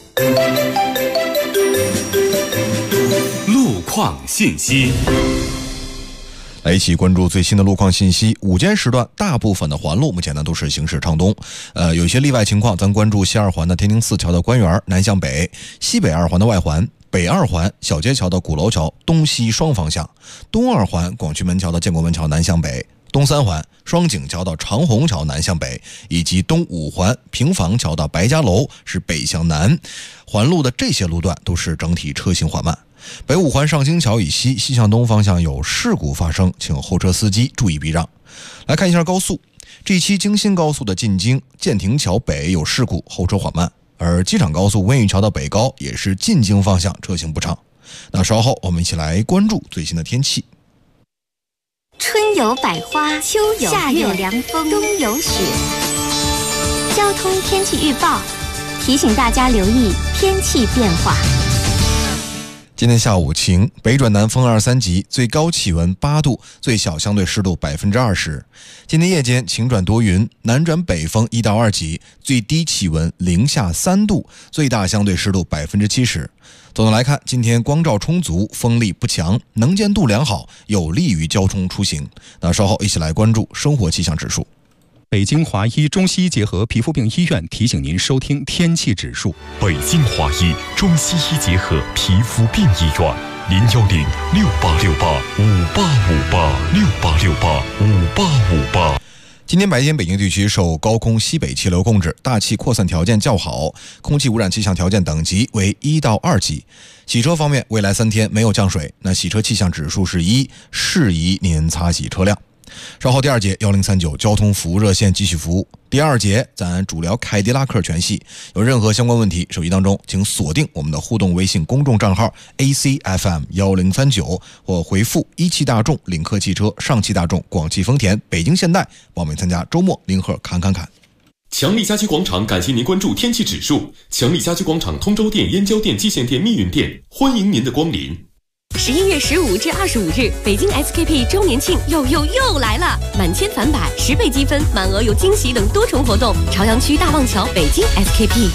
路况信息。 来一起关注最新的路况信息。午间时段，大部分的环路目前呢都是行驶畅通，有一些例外情况，咱关注西二环的天宁寺桥的官园南向北，西北二环的外环，北二环小街桥的鼓楼桥东西双方向，东二环广渠门桥的建国门桥南向北，东三环双井桥到长虹桥南向北，以及东五环平房桥到白家楼是北向南。环路的这些路段都是整体车行缓慢。北五环上京桥以西西向东方向有事故发生，请后车司机注意避让。来看一下高速，这一期京新高速的进京建亭桥北有事故，后车缓慢，而机场高速温榆桥到北高也是进京方向车行不畅。那稍后我们一起来关注最新的天气。 春有百花，秋有夏有凉风，冬有雪。交通天气预报提醒大家留意天气变化。 今天下午晴，北转南风2、3级，最高气温8度，最小相对湿度20%。今天夜间晴转多云，南转北风1到2级，最低气温零下3度，最大相对湿度70%。总的来看，今天光照充足，风力不强，能见度良好，有利于交通出行。那稍后一起来关注生活气象指数。 北京华医中西医结合皮肤病医院提醒您收听天气指数。 北京华医中西医结合皮肤病医院，010-6868-5858，6858-5858。 今天白天，北京地区受高空西北气流控制，大气扩散条件较好，空气污染气象条件等级为1到2级。洗车方面，未来3天没有降水，那洗车气象指数是1，适宜您擦洗车辆。稍后第2节1039交通服务热线继续服务。第2节咱主聊凯迪拉克全系，有任何相关问题，手机当中请锁定我们的互动微信公众账号 ACFM1039，或回复17大众、领克汽车、上汽大众、广汽丰田、北京现代报名参加周末零盒侃。 强力家居广场感谢您关注天气指数。强力家居广场通州店、燕郊店、蓟县店、密云店，欢迎您的光临。 11月15至25日，北京 SKP 周年庆又来了！满千返百，10倍积分，满额有惊喜等多重活动。朝阳区大望桥北京 SKP。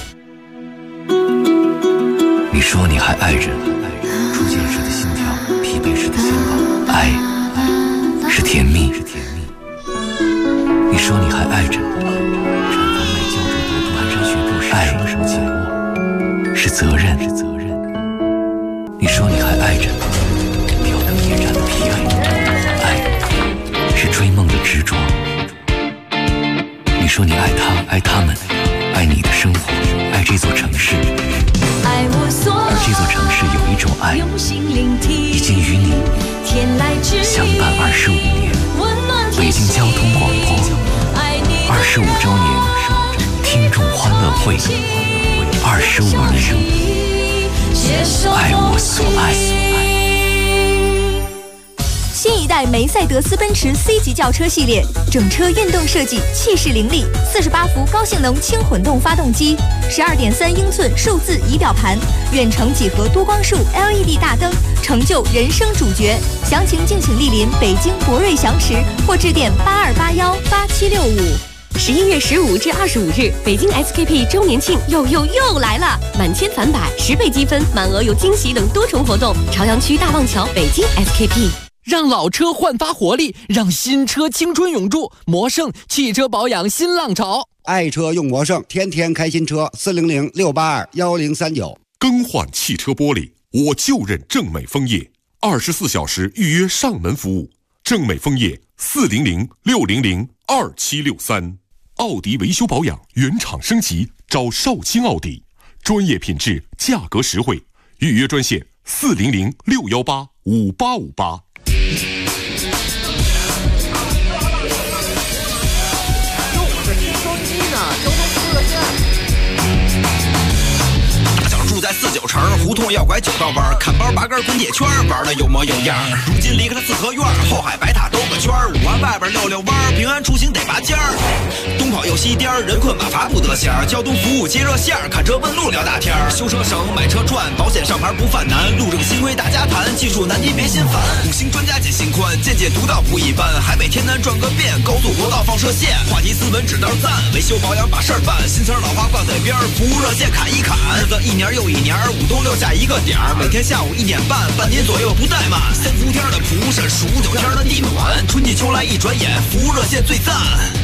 你说你还爱着，初见时的心跳，疲惫时的心跳，爱是甜蜜。你说你还爱着，产房内胶质毒蹒跚学步时双手紧握，是责任。你说你还爱着，吊灯夜战的疲惫，爱是追梦的执着。你说你爱他，爱他们，爱你的生活，爱这座城市。而这座城市有一种爱，已经与你相伴25年。北京交通广播25周年听众欢乐会，25年。 爱我所爱。 新一代梅赛德斯奔驰 C 级轿车系列，整车运动设计，气势凌厉，48伏高性能轻混动发动机，12.3英寸数字仪表盘，远程几何多光束 LED 大灯，成就人生主角。详情敬请莅临北京博瑞祥驰或致电82818765。11月15至25日，北京 SKP 周年庆又来了！满千返百，10倍积分，满额有惊喜等多重活动。朝阳区大望桥北京 SKP。 让老车焕发活力，让新车青春永驻。魔盛汽车保养新浪潮， 爱车用魔盛，天天开新车。400-682-1039。 更换汽车玻璃，我就认正美枫叶，24小时预约上门服务。正美枫叶400-600-2763。奥迪维修保养原厂升级，找少卿奥迪，专业品质，价格实惠。预约专线400-618-5858。 住在49城，胡同要拐9道弯，看包拔根滚铁圈，玩的有模有样。如今离开了四合院，后海白塔兜个圈，5环外边溜弯，平安出行得拔尖儿。东跑右西颠，人困马乏不得闲。交通服务接热线，看车问路聊大天。修车省，买车赚，保险上牌不犯难。路上新规大家谈，技术难题别心烦。5星专家解心宽，见解独到不一般。海北天南转个遍，高速国道放射线。话题斯文指道赞，维修保养把事儿办。新词老话挂嘴边，服务热线砍一砍。日子一年又一年，5都6下一个点儿，每天下午1点半，半年左右不怠慢。3伏天的蒲扇，数9天的地暖，春季秋来一转眼，服务热线最赞。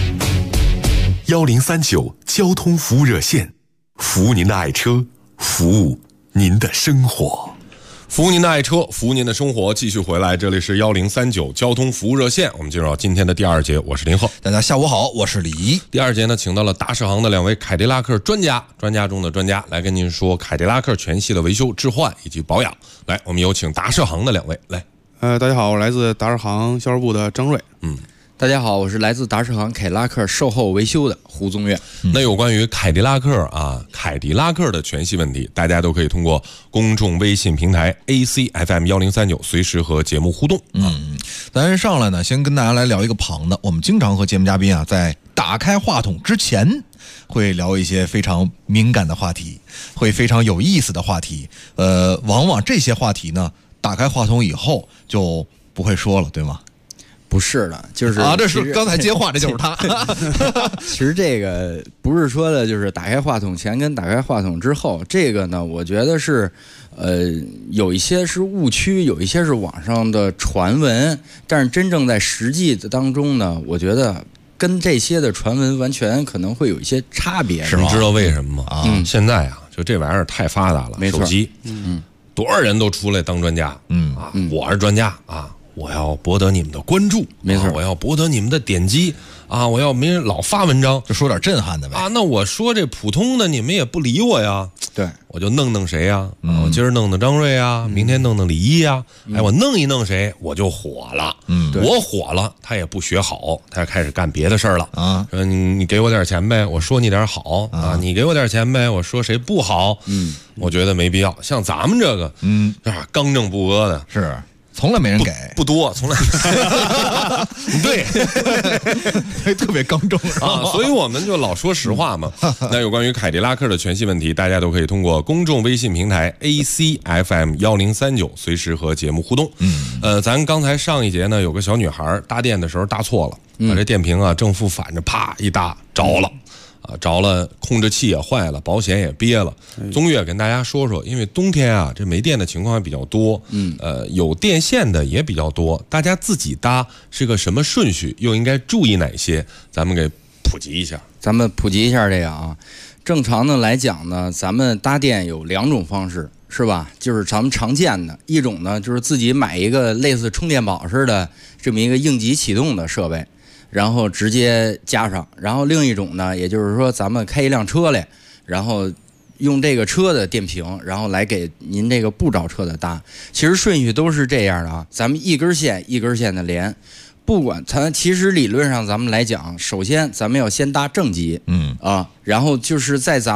1039交通服务热线，服务您的爱车，服务您的生活。服务您的爱车，服务您的生活。继续回来，这里是1039交通服务热线，我们进入到今天的第2节，我是林鹤。 大家下午好，我是李怡。 第2节呢，请到了大世行的2位凯迪拉克专家中的专家，来跟您说凯迪拉克全系的维修、置换以及保养。来，我们有请大世行的2位来。 大家好，我来自大世行销售部的张瑞。 大家好，我是来自达世行凯迪拉克售后维修的胡宗岳。 那有关于凯迪拉克的全系问题，大家都可以通过公众微信平台 ACFM1039随时和节目互动。 咱上来呢，先跟大家来聊一个旁的。我们经常和节目嘉宾在打开话筒之前，会聊一些非常敏感的话题，会非常有意思的话题。往往这些话题呢，打开话筒以后就不会说了，对吗？ 不是的，就是这是刚才接话，这就是他。 其实这个不是说的，就是打开话筒前跟打开话筒之后，这个呢，我觉得是，有一些是误区，有一些是网上的传闻，但是真正在实际当中呢，我觉得跟这些的传闻完全可能会有一些差别。 是吗？你知道为什么吗？现在就这玩意儿太发达了， 没错， 手机，多少人都出来当专家，我是专家啊。我要博得你们的关注， 没错， 我要博得你们的点击啊！我要没人老发文章， 就说点震撼的呗啊！那我说这普通的，你们也不理我呀。 对， 我就弄谁呀？我今儿弄张瑞啊，明天弄李一呀。我弄一弄谁，我就火了。我火了，他也不学好，他就开始干别的事儿了啊。说你给我点钱呗，我说你点好啊。你给我点钱呗，我说谁不好。我觉得没必要。像咱们这个，刚正不阿的， 是。从来没人给， 不多，从来对， 特别刚正啊，所以我们就老说实话嘛。那有关于凯迪拉克的全系问题，大家都可以通过公众微信平台 ACFM1039随时和节目互动。咱刚才上一节呢，有个小女孩搭电的时候搭错了，把这电瓶正负反着啪一搭着了。着了，控制器也坏了，保险也憋了。宗岳跟大家说说，因为冬天这没电的情况也比较多，有电线的也比较多，大家自己搭是个什么顺序，又应该注意哪些？咱们给普及一下。 咱们普及一下这个啊，正常的来讲呢，咱们搭电有2种方式，是吧？就是咱们常见的一种呢，就是自己买一个类似充电宝似的这么一个应急启动的设备。然后直接加上，然后另一种呢，也就是说咱们开一辆车来，然后用这个车的电瓶，然后来给您这个不着车的搭。其实顺序都是这样的啊，咱们一根线一根线的连，不管它，其实理论上咱们来讲，首先咱们要先搭正极，然后就是在咱们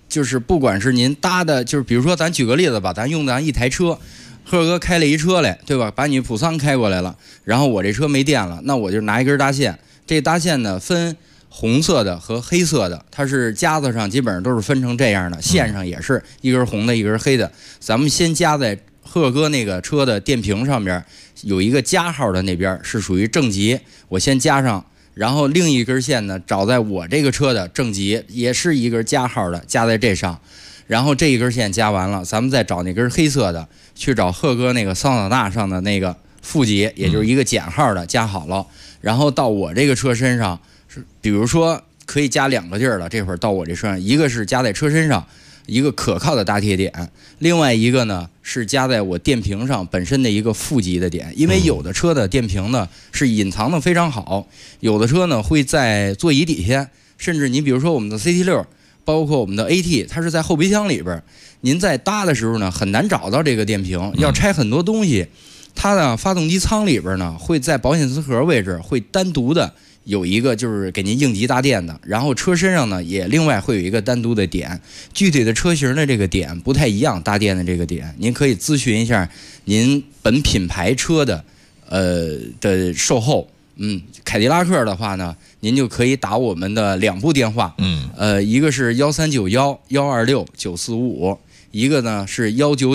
就是不管是您搭的，就是比如说咱举个例子吧，咱用咱一台车，赫哥开了一车来，对吧？把你普桑开过来了，然后我这车没电了，那我就拿一根搭线，这搭线呢分红色的和黑色的，它是夹子上基本上都是分成这样的，线上也是一根红的一根黑的。咱们先加在赫哥那个车的电瓶上边有一个加号的，那边是属于正极，我先加上，然后另一根线呢找在我这个车的正极，也是一根加号的，加在这上，然后这一根线加完了，咱们再找那根黑色的去找赫哥那个桑塔纳上的那个负极，也就是一个减号的加好了，然后到我这个车身上是比如说可以加2个劲儿了，这会儿到我这车上，一个是加在车身上一个可靠的搭贴点，另外一个呢是加在我电瓶上本身的一个负极的点，因为有的车的电瓶呢是隐藏的非常好，有的车呢会在座椅底下，甚至你比如说我们的 CT6 包括我们的 AT， 它是在后备箱里边，您在搭的时候呢很难找到这个电瓶，要拆很多东西，它呢发动机舱里边呢会在保险丝盒位置会单独的有一个就是给您应急搭电的，然后车身上呢也另外会有一个单独的点，具体的车型的这个点不太一样，搭电的这个点您可以咨询一下您本品牌车的售后。凯迪拉克的话呢，您就可以打我们的2部电话，一个是1391-126-9455，一个呢是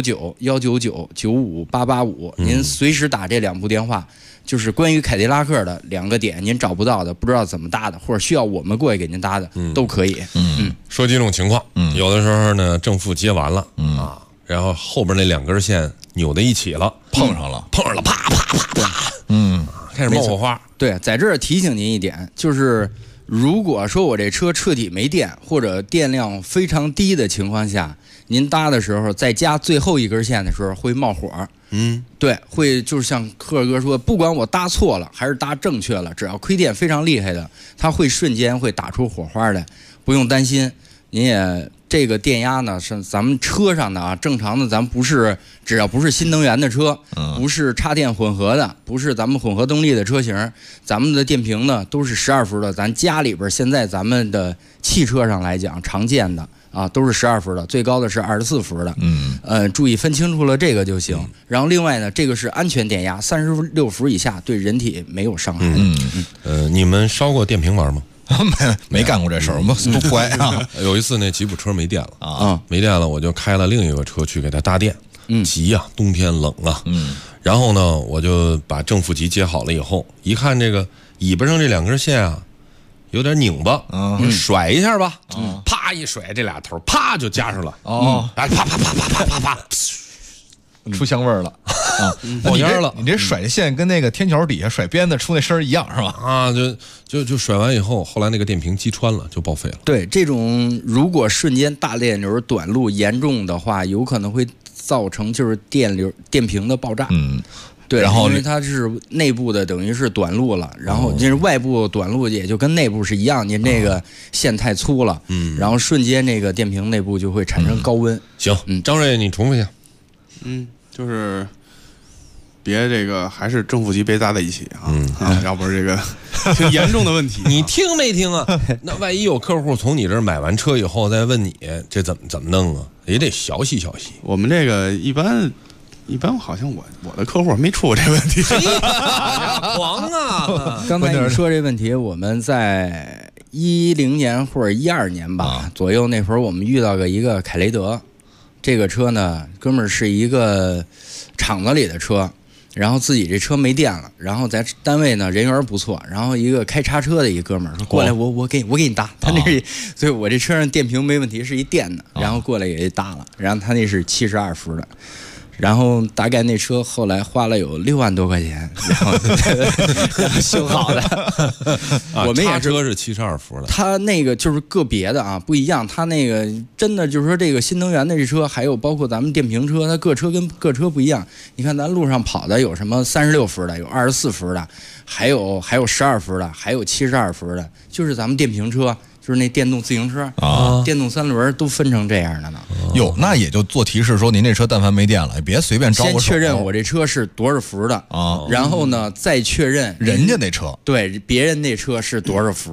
199-199-95885，您随时打这2部电话。就是关于凯迪拉克的2个点，您找不到的，不知道怎么搭的，或者需要我们过去给您搭的，都可以。 说几种情况，有的时候呢正负接完了，然后后边那2根线扭在一起了， 碰上了， 啪啪啪啪，开始冒火花。 对，在这儿提醒您一点，就是如果说我这车彻底没电，或者电量非常低的情况下，您搭的时候再加最后一根线的时候会冒火。对，会就是像赫哥说，不管我搭错了还是搭正确了，只要亏电非常厉害的，它会瞬间会打出火花来，不用担心。您也这个电压呢是咱们车上的啊，正常的咱不是，只要不是新能源的车，不是插电混合的，不是咱们混合动力的车型，咱们的电瓶呢都是12伏的，咱家里边现在咱们的汽车上来讲常见的啊，都是12伏的，最高的是24伏的。注意分清楚了这个就行。然后另外呢，这个是安全电压，36伏以下对人体没有伤害的。 你们烧过电瓶玩吗？ 没干过这事儿，我们不乖啊。 有一次那吉普车没电了啊，没电了，我就开了另一个车去给它搭电。急呀，冬天冷啊。然后呢，我就把正负极接好了以后，一看这个尾巴上这2根线啊，有点拧巴，甩一下吧，啪一甩，这俩头啪就加上了，啪啪啪啪啪啪啪， 出香味儿了啊，冒烟了。你这甩线跟那个天桥底下甩鞭子出那声一样是吧？ 啊，就甩完以后，后来那个电瓶击穿了，就报废了。 对，这种如果瞬间大电流短路严重的话，有可能会造成就是电瓶的爆炸。对，然后因为它是内部的，等于是短路了，然后就是外部短路也就跟内部是一样，您这个线太粗了，然后瞬间那个电瓶内部就会产生高温。 行，张瑞，你重复一下。 就是别这个还是正负极别搭在一起啊，要不是这个挺严重的问题。 你听没听啊？那万一有客户从你这儿买完车以后再问你这怎么弄啊？也得小细。 我们这个一般好像我的客户没出过这问题。 狂啊！ 刚才你说这问题，我们在10年或者12年吧左右，那会儿我们遇到一个凯雷德，这个车呢，哥们儿是一个厂子里的车，然后自己这车没电了，然后在单位呢人缘不错，然后一个开叉车的一个哥们儿说过来，我给你搭，他那所以我这车上电瓶没问题，是一电的，然后过来给搭了，然后他那是72伏的。然后大概那车后来花了有6万多块钱，然后修好的。我们也车是72伏的， 他那个就是个别的啊，不一样。他那个真的就是说这个新能源的这车，还有包括咱们电瓶车，它各车跟各车不一样。你看咱路上跑的有什么36伏的，有24伏的，还有12伏的，还有72伏的，就是咱们电瓶车。就是那电动自行车啊，电动3轮都分成这样的呢。 有，那也就做提示说，您这车但凡没电了，别随便招我手。 先确认我这车是多少伏的啊，然后呢再确认人家那车， 对别人那车是多少伏的。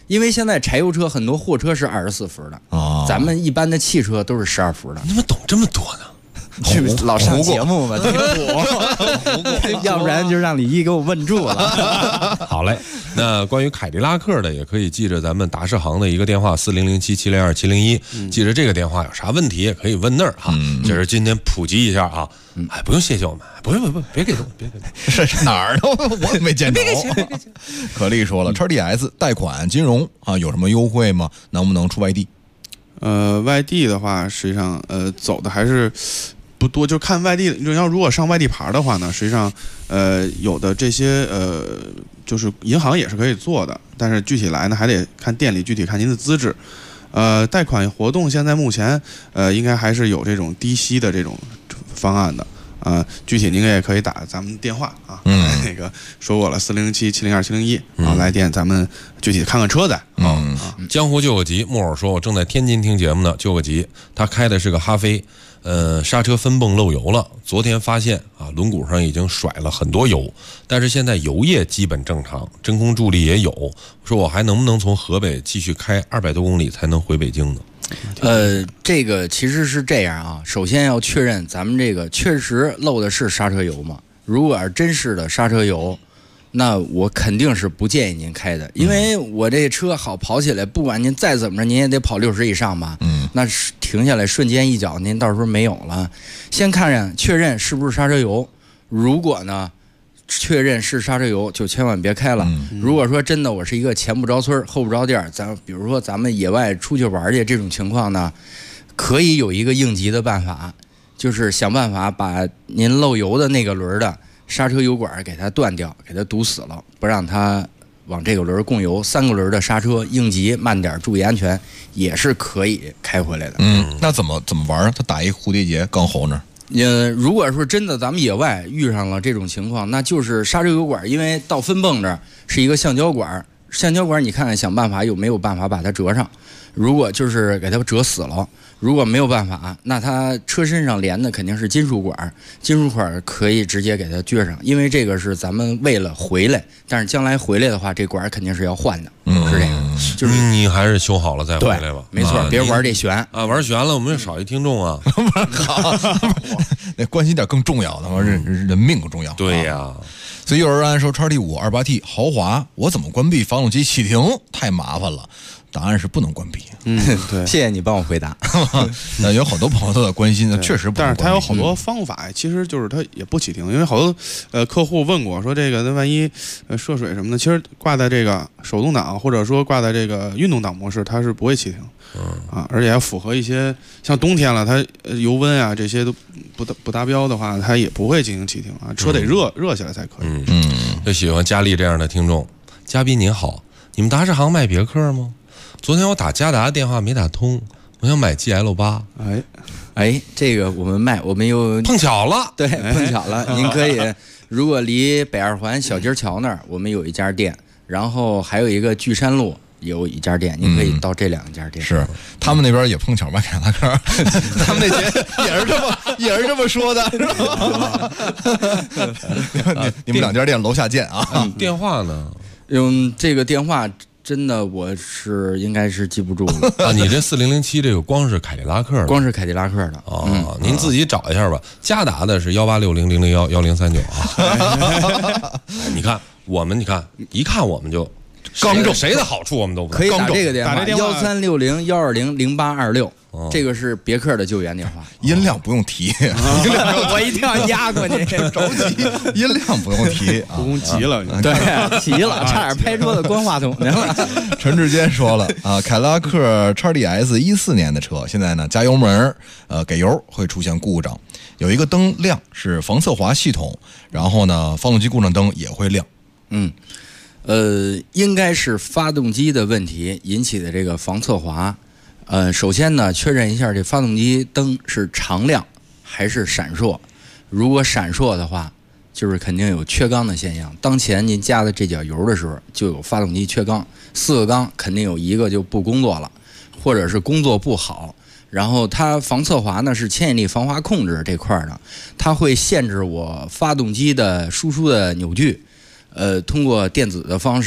因为现在柴油车很多货车是24伏的，咱们一般的汽车都是12伏的。 你怎么懂这么多呢？ 老上节目嘛，要不然就让李一给我问住了。 好嘞，那关于凯迪拉克的也可以记着咱们达世行的一个电话4007702701，记着这个电话，有啥问题也可以问那儿哈。这是今天普及一下啊，哎，不用谢谢我们，不，别给动，别给动， 是哪儿呢？我也没见着。别给钱。可丽说了，XDS 贷款金融啊，有什么优惠吗？能不能出外地？ 外地的话，实际上走的还是不多，就看外地。如果上外地牌的话呢，实际上有的这些就是银行也是可以做的，但是具体来呢还得看店里具体看您的资质。贷款活动现在目前应该还是有这种低息的这种方案的。具体您也可以打咱们电话啊，那个说过了4007702701啊，来电咱们具体看看车载。 江湖救个急，木偶说我正在天津听节目呢，救个急。他开的是个哈飞，刹车分泵漏油了，昨天发现啊，轮毂上已经甩了很多油，但是现在油液基本正常，真空助力也有。说我还能不能从河北继续开200多公里才能回北京呢？ 这个其实是这样啊，首先要确认咱们这个确实漏的是刹车油吗？如果是真是的刹车油，那我肯定是不建议您开的，因为我这车好跑起来，不管您再怎么着，您也得跑60以上吧。那停下来瞬间一脚，您到时候没有了。先确认是不是刹车油，如果呢确认是刹车油，就千万别开了。如果说真的我是一个前不着村后不着店，比如说咱们野外出去玩去这种情况呢，可以有一个应急的办法，就是想办法把您漏油的那个轮的刹车油管给它断掉，给它堵死了，不让它往这个轮供油。3个轮的刹车应急慢点，注意安全，也是可以开回来的。 那怎么玩？他打一蝴蝶结钢喉那儿。 如果说真的咱们野外遇上了这种情况，那就是刹车油管，因为到分泵这儿是一个橡胶管，你看看想办法有没有办法把它折上。如果就是给它折死了，如果没有办法，那它车身上连的肯定是金属管可以直接给它撅上，因为这个是咱们为了回来，但是将来回来的话，这管肯定是要换的，是这个。就是你还是修好了再回来吧。 没错，别玩这悬啊，玩悬了我们也少一听众啊。 那关心点更重要的，人命更重要。 对呀。 所以有人按说XT5 28T 豪华，我怎么关闭发动机启停？太麻烦了。答案是不能关闭。 对，谢谢你帮我回答。 那有好多朋友都在关心，确实不能关闭。 但是它有好多方法，其实就是它也不启停，因为好多客户问过说这个那万一涉水什么的，其实挂在这个手动挡或者说挂在这个运动挡模式，它是不会启停。而且要符合一些像冬天了，它油温啊这些都不达标的话，它也不会进行启停啊，车得热起来才可以。 就喜欢佳丽这样的听众。嘉宾您好，你们达世行卖别克吗？昨天我打佳达电话没打通，我想买 GL8。 这个我们卖，我们又碰巧了。 对，碰巧了。您可以，如果离北二环小街桥那儿，我们有一家店，然后还有一个巨山路有一家店，您可以到这2家店。 是，他们那边也碰巧卖凯迪拉克，他们那天也是这么说的，是吧？你们2家店楼下见啊。 电话呢？ 用这个电话。真的，我应该是记不住了啊！你这4007这个光是凯迪拉克的， 光是凯迪拉克的哦，您自己找一下吧。佳达的是18600011039啊。你看一看我们就刚正，谁的好处我们都不可以打这个电话1360-120-0826。这个是别克的救援电话， 音量不用提， 我一定要压过去， 着急，音量不用提， 急了， 对，急了，差点拍桌子关话筒去了。 陈志坚说了啊，凯迪拉克 XDS 14年的车，现在呢加油门，给油会出现故障，有一个灯亮是防侧滑系统，然后呢发动机故障灯也会亮。 应该是发动机的问题引起的这个防侧滑。首先呢，确认一下这发动机灯是常亮还是闪烁。如果闪烁的话，就是肯定有缺缸的现象。当前您加的这脚油的时候，就有发动机缺缸，4个缸肯定有1个就不工作了，或者是工作不好。然后它防侧滑呢是牵引力防滑控制这块的，它会限制我发动机的输出的扭矩，通过电子的方式。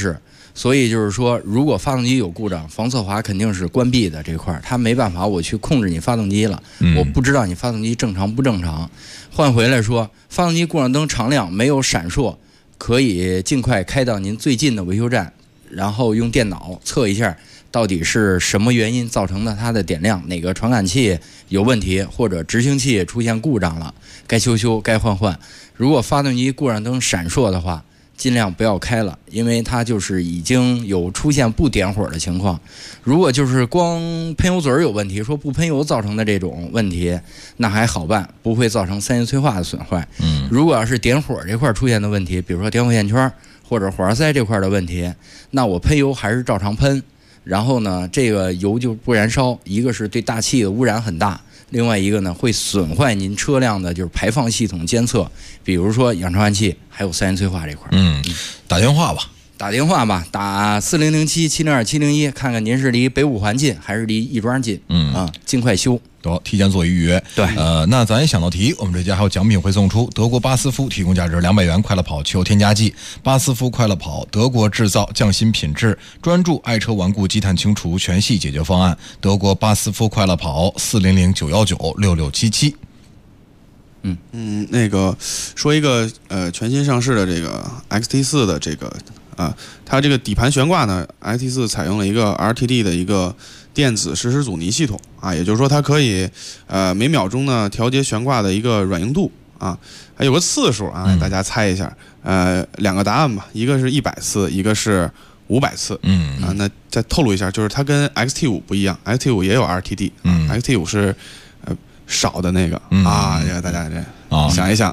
所以就是说，如果发动机有故障，防侧滑肯定是关闭的这块儿，它没办法我去控制你发动机了，我不知道你发动机正常不正常。换回来说，发动机故障灯常亮没有闪烁，可以尽快开到您最近的维修站，然后用电脑测一下到底是什么原因造成的它的点亮，哪个传感器有问题，或者执行器出现故障了，该修修该换换。如果发动机故障灯闪烁的话，尽量不要开了，因为它就是已经有出现不点火的情况。如果就是光喷油嘴有问题，说不喷油造成的这种问题，那还好办，不会造成三元催化的损坏。如果要是点火这块出现的问题，比如说点火线圈或者火花塞这块的问题，那我喷油还是照常喷，然后呢这个油就不燃烧，一个是对大气的污染很大，另外一个呢会损坏您车辆的就是排放系统监测，比如说氧传感器还有三元催化这块。 打电话吧， 打4007-702-701，看看您是离北五环近还是离亦庄近。尽快修。 得提前做预约。 对， 那咱也想到题，我们这家还有奖品会送出德国巴斯夫提供价值200元快乐跑汽油添加剂，巴斯夫快乐跑德国制造，匠心品质，专注爱车顽固积碳清除全系解决方案。德国巴斯夫快乐跑400-919-6677。 那个说一个全新上市的这个 XT4 的这个它这个底盘悬挂呢 ，XT4 采用了一个 RTD 的一个电子实时阻尼系统啊，也就是说它可以每秒钟呢调节悬挂的一个软硬度啊，还有个次数啊，大家猜一下，两个答案吧，一个是100次，一个是500次。那再透露一下，就是它跟 XT5 不一样 ，XT5 也有 RTD，XT5 是少的那个大家想一想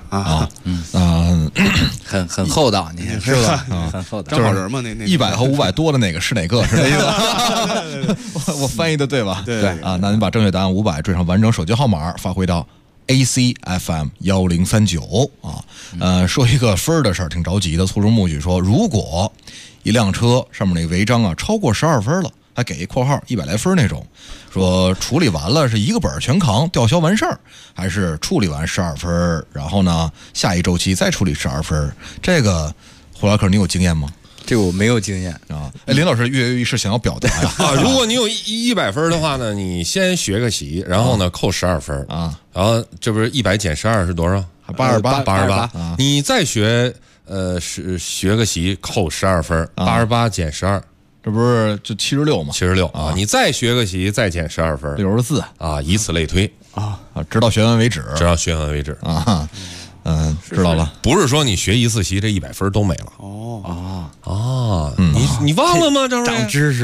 很厚道，你是吧？ 很厚道， 正好人嘛，那 100和500多的哪个是哪个？是那个？我翻译的对吧？ 对那您把正确答案500缀上完整手机号码发回到 ACFM 1039说一个分的事儿，挺着急的。粗中木举说，如果一辆车上面那个违章超过12分了，还给一括号100来分那种，说处理完了是一个本全扛吊销完事儿，还是处理完12分，然后呢下一周期再处理12分？这个胡老克你有经验吗？ 这个我没有经验林老师跃跃欲试想要表达呀如果你有100分的话呢，你先学个习，然后呢扣12分然后这不是100减12是多少？88你再学学个习扣12分，88减12。 这不是就76吗 ？76你再学个习，再减12分 ，64 以此类推直到学完为止，知道了。 不是说你学一次习，这100分都没了。你忘了吗？张瑞长知识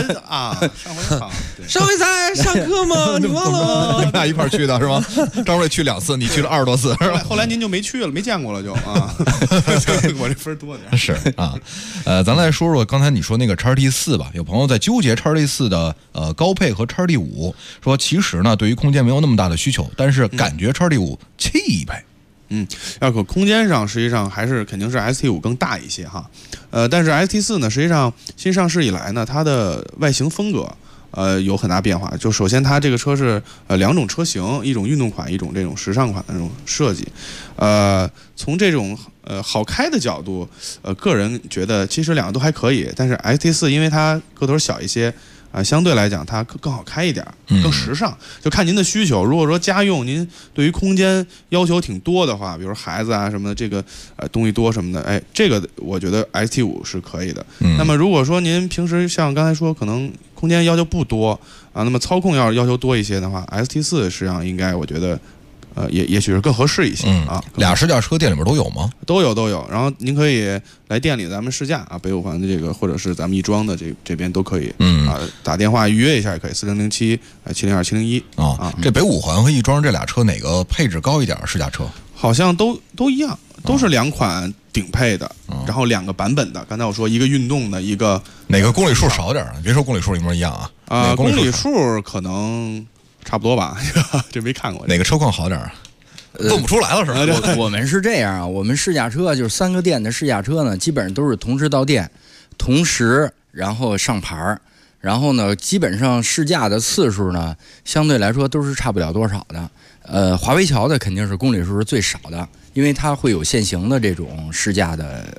上回才上课吗？你忘了吗？ 你们俩一块去的是吗？张瑞去2次，你去了20多次，是吧？ 后来您就没去了，没见过了就我这分多点是咱来说说刚才你说那个 XT4 吧。有朋友在纠结 XT4 的高配和 XT5，说其实呢对于空间没有那么大的需求，但是感觉 XT5 气派。 要可空间上实际上还是肯定是 ST5 更大一些哈，但是 ST4 呢，实际上新上市以来呢，它的外形风格有很大变化。就首先它这个车是两种车型，一种运动款，一种这种时尚款的这种设计。从这种好开的角度，个人觉得其实两个都还可以，但是 ST4 因为它个头小一些。相对来讲它更好开一点，更时尚，就看您的需求。如果说家用您对于空间要求挺多的话，比如孩子什么的，这个东西多什么的，这个我觉得 ST5 是可以的。那么如果说您平时像刚才说可能空间要求不多那么操控要求多一些的话 ，ST4 实际上应该我觉得也许是更合适一些俩试驾车店里面都有吗？ 都有。然后您可以来店里咱们试驾北五环的这个，或者是咱们亦庄的这边都可以。打电话预约一下也可以，4007-702-701 这北五环和亦庄这俩车哪个配置高一点？试驾车好像都一样，都是2款顶配的，然后2个版本的。刚才我说一个运动的，一个哪个公里数少点？别说公里数一模一样公里数可能。差不多吧，这没看过。 哪个车况好点问不出来了是吧？ 我们是这样我们试驾车就是3个店的试驾车呢，基本上都是同时到店，同时然后上牌，然后呢，基本上试驾的次数呢，相对来说都是差不了多少的。华为桥的肯定是公里数是最少的，因为它会有限行的这种试驾的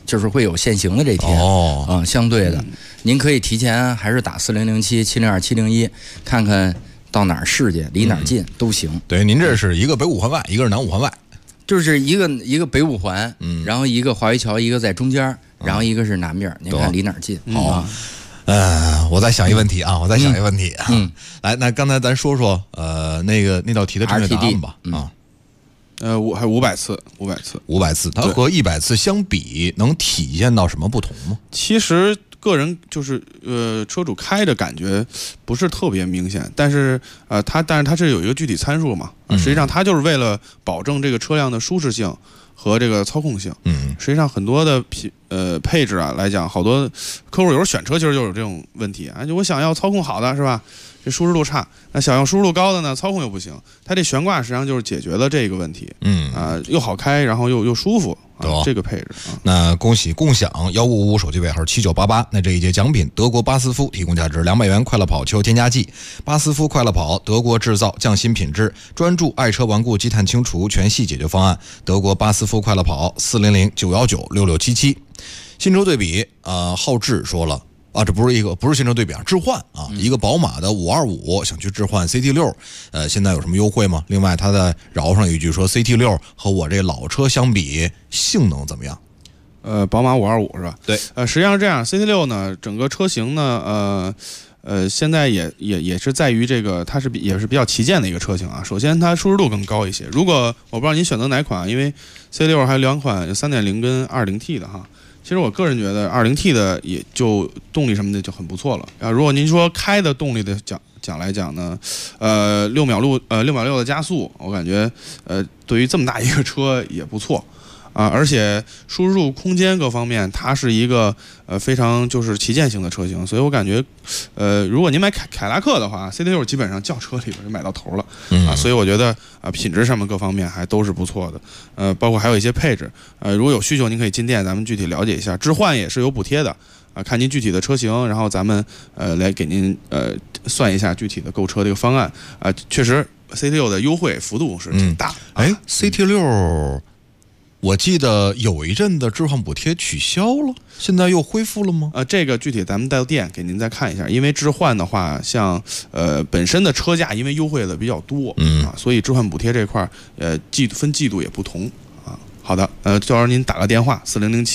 就是会有限行的这天。相对的，您可以提前还是打4007、702、701，看看到哪儿市去，离哪儿近都行。 对，您这是一个北五环外，一个是南五环外。 就是一个北五环，然后一个华谊桥，一个在中间，然后一个是南边，您看离哪儿近？ 好，我再想一个问题啊，来，那刚才咱说说那道题的正确答案吧。 还500次，500次， 它和100次相比，能体现到什么不同吗？ 其实个人就是车主开的感觉不是特别明显，但是它是有一个具体参数嘛，实际上它就是为了保证这个车辆的舒适性和这个操控性。实际上很多的配置啊来讲，好多客户有时候选车其实就有这种问题啊，就我想要操控好的是吧？这舒适度差，那想要舒适度高的呢，操控又不行。它这悬挂实际上就是解决了这个问题。又好开，然后又舒服。这个配置那恭喜共享1555手机尾号7988。那这一节奖品，德国巴斯夫提供价值200元快乐跑球添加剂。巴斯夫快乐跑，德国制造，匠心品质，专注爱车顽固积碳清除全系解决方案。德国巴斯夫快乐跑，400-919-6677。新车对比，浩志说了。这不是新车对比啊，置换啊，一个宝马的525想去置换 CT6，现在有什么优惠吗？另外，他在饶上有一句说 CT6 和我这老车相比，性能怎么样？ 宝马525是吧？ 对， 实际上是这样 ，CT6 呢，整个车型呢，现在也是在于这个，它也是比较旗舰的一个车型啊。首先，它舒适度更高一些。如果我不知道您选择哪款，因为 CT6 还有2款，有3.0跟 2.0T 的哈。其实我个人觉得 2.0T 的也就动力什么的就很不错了。如果您说开的动力的讲来讲呢，6秒6的加速，我感觉对于这么大一个车也不错。而且舒适度、空间各方面，它是一个非常就是旗舰型的车型，所以我感觉，如果您买凯拉克的话 ，CT6 基本上轿车里边就买到头了所以我觉得品质上面各方面还都是不错的，包括还有一些配置，如果有需求您可以进店，咱们具体了解一下，置换也是有补贴的看您具体的车型，然后咱们来给您算一下具体的购车这个方案确实 CT6 的优惠幅度是挺大的。 CT6。我记得有一阵的置换补贴取消了，现在又恢复了吗？ 这个具体咱们到店给您再看一下，因为置换的话，像本身的车价因为优惠的比较多，所以置换补贴这块分季度也不同好的，就让您打个电话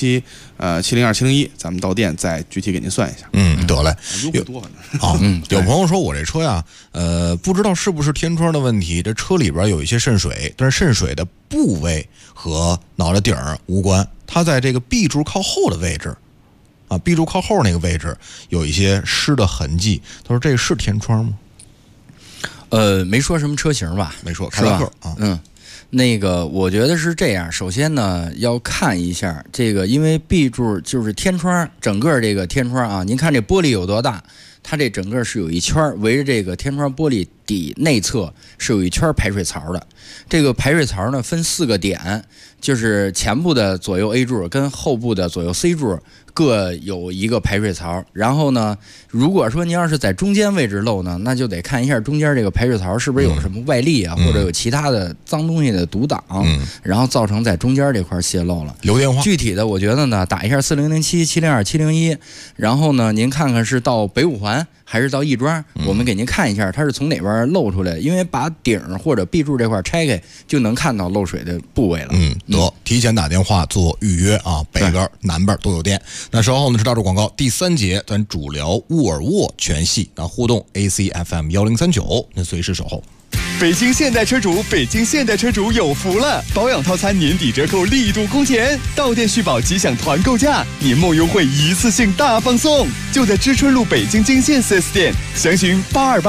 4007702 701，咱们到店再具体给您算一下。 得嘞， 优惠多反正有朋友说我这车呀，不知道是不是天窗的问题，这车里边有一些渗水，但是渗水的部位和脑袋顶儿无关，它在这个 B 柱靠后的位置，B 柱靠后那个位置有一些湿的痕迹。他说这是天窗吗？ 没说什么车型吧？ 没说，凯拉克那个我觉得是这样，首先呢要看一下这个，因为 B 柱就是天窗，整个这个天窗啊，您看这玻璃有多大，它这整个是有一圈围着这个天窗玻璃底内侧是有一圈排水槽的。这个排水槽呢分4个点，就是前部的左右 A 柱跟后部的左右 C 柱各有一个排水槽。然后呢，如果说您要是在中间位置漏呢，那就得看一下中间这个排水槽是不是有什么外力啊，或者有其他的脏东西的阻挡，然后造成在中间这块泄漏了。 留电话。 具体的我觉得呢，打一下4007 702 701，然后呢您看看是到北五环还是到亦庄，我们给您看一下它是从哪边漏出来，因为把顶或者 B 柱这块拆开就能看到漏水的部位了。 得提前打电话做预约啊，北边南边都有店。那稍后呢是大众广告，第3节咱主聊沃尔沃全系，那互动 ACFM 1039，那随时守候。 北京现代车主有福了！保养套餐年底折扣力度空前，到店续保即享团购价，年末优惠一次性大放送，就在知春路北京京县4S店，详询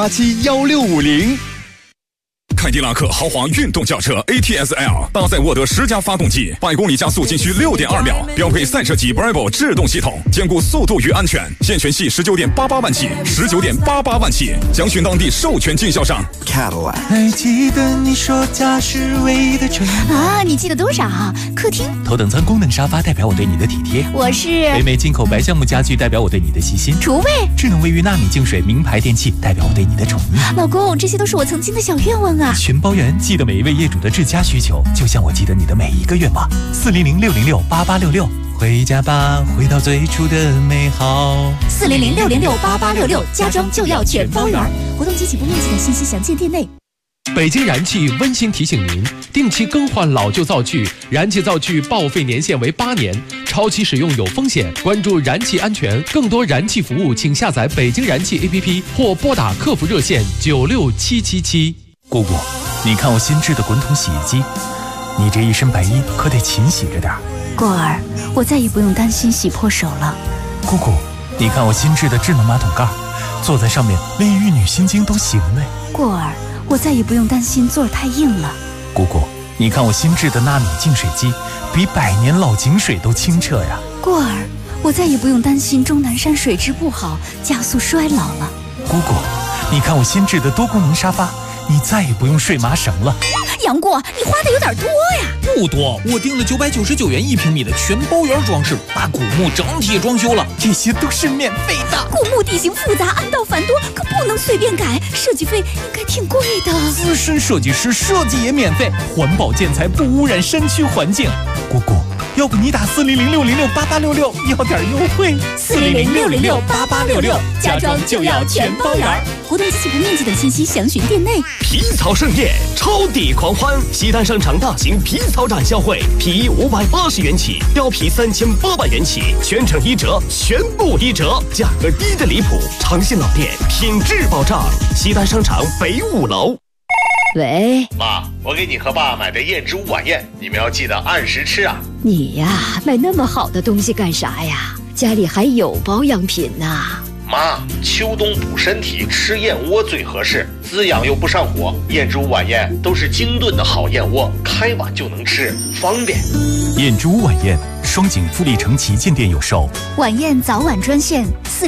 82871650。 凯迪拉克豪华运动轿车 ATS-L 搭载沃德10加发动机，100公里加速仅需6.2秒，标配赛车级 Bravo 制动系统，兼顾速度与安全。现权系19.88万起，19.88万起，详询当地授权经销商。 Cadillac。还记得你说家是唯一的承诺啊？你记得多少？客厅头等舱功能沙发代表我对你的体贴。 我是北美进口白橡木家具代表我对你的细心。 厨卫智能卫浴纳米净水名牌电器代表我对你的宠溺。 老公，这些都是我曾经的小愿望啊！ 全包圆，记得每一位业主的至佳需求，就像我记得你的每一个愿望。400-606-8866， 回家吧，回到最初的美好。 400-606-8866，家装就要全包圆。活动及起步面积等信息详见店内。 北京燃气温馨提醒您：定期更换老旧灶具，燃气灶具报废年限为8年，超期使用有风险。关注燃气安全，更多燃气服务，请下载北京燃气 APP 或拨打客服热线96777。 姑姑，你看我新制的滚筒洗衣机，你这一身白衣可得勤洗着点。 过儿，我再也不用担心洗破手了。 姑姑，你看我新制的智能马桶盖，坐在上面连玉女心经都行嘞。 过儿，我再也不用担心座儿太硬了。 姑姑，你看我新制的纳米净水机，比100年老井水都清澈呀。 过儿，我再也不用担心钟南山水质不好，加速衰老了。 姑姑，你看我新制的多功能沙发，你再也不用睡麻绳了。 杨过，你花的有点多呀。 不多，我订了999元1平米的全包圆装饰，把古墓整体装修了， 这些都是免费的。 古墓地形复杂，暗道繁多，可不能随便改，设计费应该挺贵的。 资深设计师设计也免费，环保建材不污染山区环境。姑姑，要不你打400-606-8866要点优惠。 400-606-8866，家装就要全包圆。活动及起步面积等信息详询店内。 皮草盛宴，超抵狂欢！西单商场大型皮草展销会，皮衣580元起，貂皮3800元起，全程1折，全部1折，价格低的离谱。诚信老店，品质保障。西单商场北5楼。 喂， 妈，我给你和爸买的燕之屋晚宴，你们要记得按时吃啊。 你呀，买那么好的东西干啥呀？家里还有保养品呢。 妈，秋冬补身体，吃燕窝最合适，滋养又不上火。燕之屋晚宴都是精炖的好燕窝，开碗就能吃，方便。 燕之屋晚宴，双井富力城旗舰店有售。 晚宴早晚专线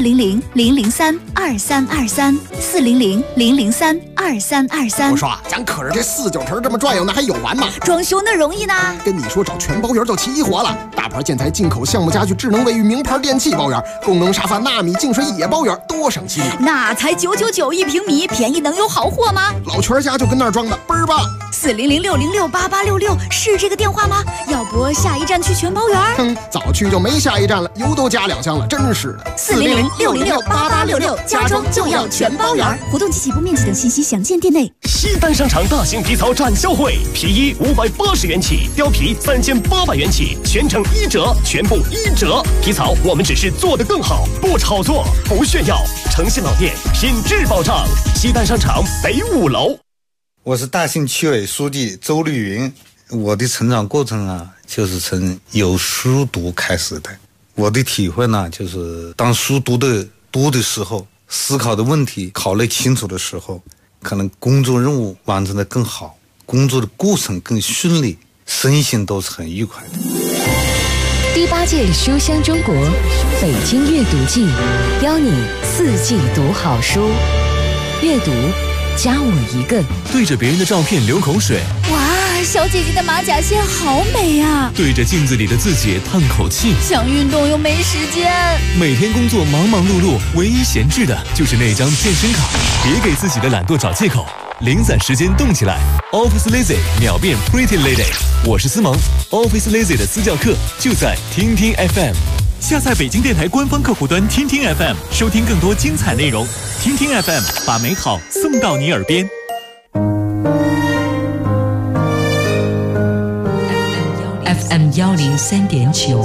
400-003-2323，400-003-2323。 我说啊，咱可是这4-9成这么转悠，那还有完吗？ 装修那容易呢。 跟你说，找全包圆就齐活了，大牌建材、进口项目家具、智能卫浴、名牌电器包圆，功能沙发、纳米净水也包圆，多省心啊！ 那才9991平米，便宜能有好货吗？ 老全家就跟那儿装的，倍儿棒。 400-606-8866是这个电话吗？要不下一站去全包圆？ 早去就没下一站了，油都加2箱了，真是的。 400-606-8866，家装就要全包圆。活动及起步面积等信息详见店内。 西单商场大型皮草展销会，皮衣580元起，貂皮3800元起，全程1折，全部1折。皮草我们只是做得更好，不炒作，不炫耀。诚信老店，品质保障。西单商场北5楼。 我是大兴区委书记周绿云。我的成长过程啊，就是从有书读开始的。我的体会呢，就是当书读的多的时候，思考的问题考虑清楚的时候，可能工作任务完成的更好，工作的过程更顺利，身心都是很愉快的。 第8届书香中国北京阅读季，邀你4季读好书，阅读加我一个。 对着别人的照片流口水， 哇，小姐姐的马甲线好美啊！ 对着镜子里的自己叹口气， 想运动又没时间。 每天工作忙忙碌碌，唯一闲置的就是那张健身卡。别给自己的懒惰找借口，零散时间动起来。Office Lazy 秒变 Pretty Lady。我是思萌 ，Office Lazy 的私教课就在听听 FM。 下载北京电台官方客户端听听 FM， 收听更多精彩内容。听听 FM， 把美好送到你耳边。 FM 103.9，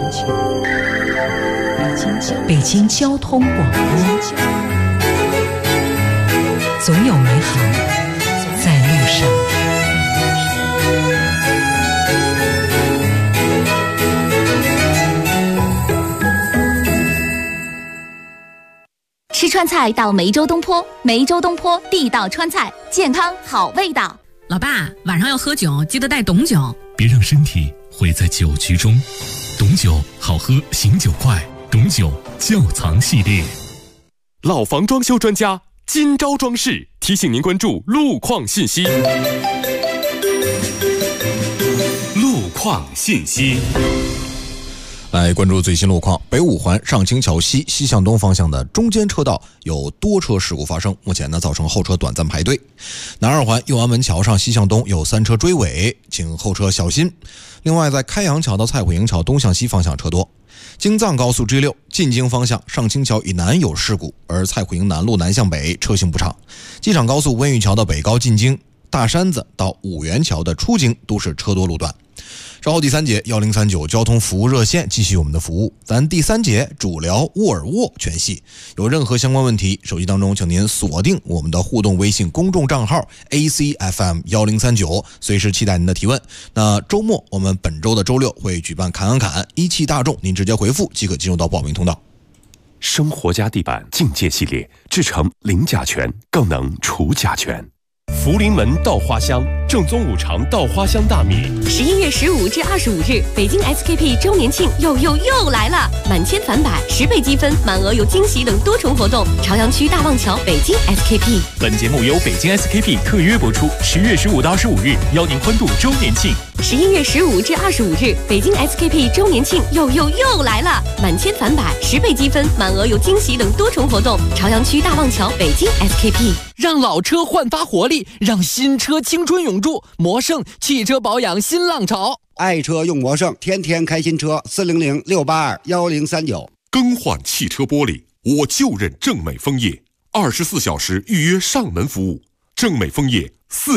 北京交通广播，总有美好在路上。 吃川菜到梅州东坡，梅州东坡地道川菜，健康好味道。 老爸，晚上要喝酒，记得带董酒。 别让身体毁在酒局中。董酒好喝，醒酒快。董酒窖藏系列。 老房装修专家今朝装饰提醒您关注路况信息。路况信息。 来关注最新路况，北五环上清桥西西向东方向的中间车道有多车事故发生，目前呢造成后车短暂排队。南二环右安门桥上西向东有3车追尾，请后车小心。另外，在开阳桥到蔡虎营桥东向西方向车多。京藏高速 G6 进京方向上清桥以南有事故，而蔡虎营南路南向北车行不畅。机场高速温榆桥到北高进京，大山子到五元桥的出京都是车多路段。稍后第3节1039交通服务热线继续我们的服务，咱第3节主聊沃尔沃全系。有任何相关问题，手机当中请您锁定我们的互动微信公众账号 ACFM1039，随时期待您的提问。那周末我们本周的周六会举办侃一汽大众，您直接回复即可进入到报名通道。 生活家地板境界系列制成零甲醛，更能除甲醛。福临门稻花香正宗五常稻花香大米 ，11月15至25日，北京 SKP 周年庆又来了！满千返百，10倍积分，满额有惊喜等多重活动。朝阳区大望桥北京 SKP。 本节目由北京 SKP 特约播出。10月15到25日，邀您欢度周年庆。 11月15至25日，北京 SKP 周年庆又来了！满千返百，10倍积分，满额有惊喜等多重活动。朝阳区大望桥北京 SKP。 让老车焕发活力，让新车青春永驻。魔胜汽车保养新浪潮， 爱车用魔胜，天天开新车。400-682-1039。 更换汽车玻璃，我就认正美枫叶，24小时预约上门服务。正美枫叶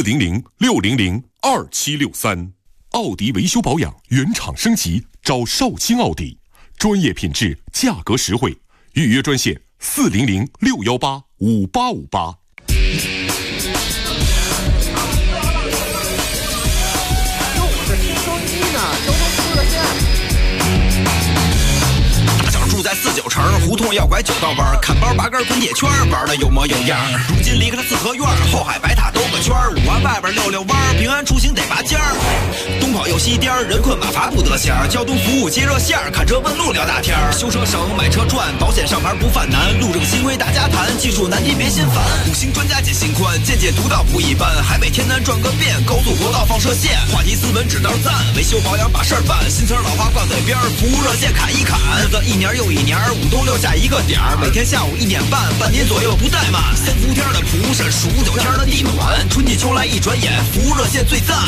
400-600-2763。奥迪维修保养原厂升级，找少卿奥迪，专业品质，价格实惠。预约专线400-618-5858。 住在49城胡同要拐9道弯，看包拔根滚铁圈，玩的有模有样。如今离开了四合院，后海白塔兜个圈，5环外边溜弯，平安出行得拔尖儿。东跑右西颠，人困马乏不得闲。交通服务接热线，看车问路聊大天。修车省，买车赚，保险上牌不犯难。路政新规大家谈，技术难题别心烦。5星专家解心宽，见解独到不一般。海北天南转个遍，高速国道放射线。话题斯文指道赞，维修保养把事儿办。新词老话挂嘴边，服务热线砍一砍。日子一年又一年，5都留下一个点儿，每天下午1点半，半年左右不怠慢。3伏天的蒲扇，数9天的地暖，春季秋来一转眼，服务热线最赞。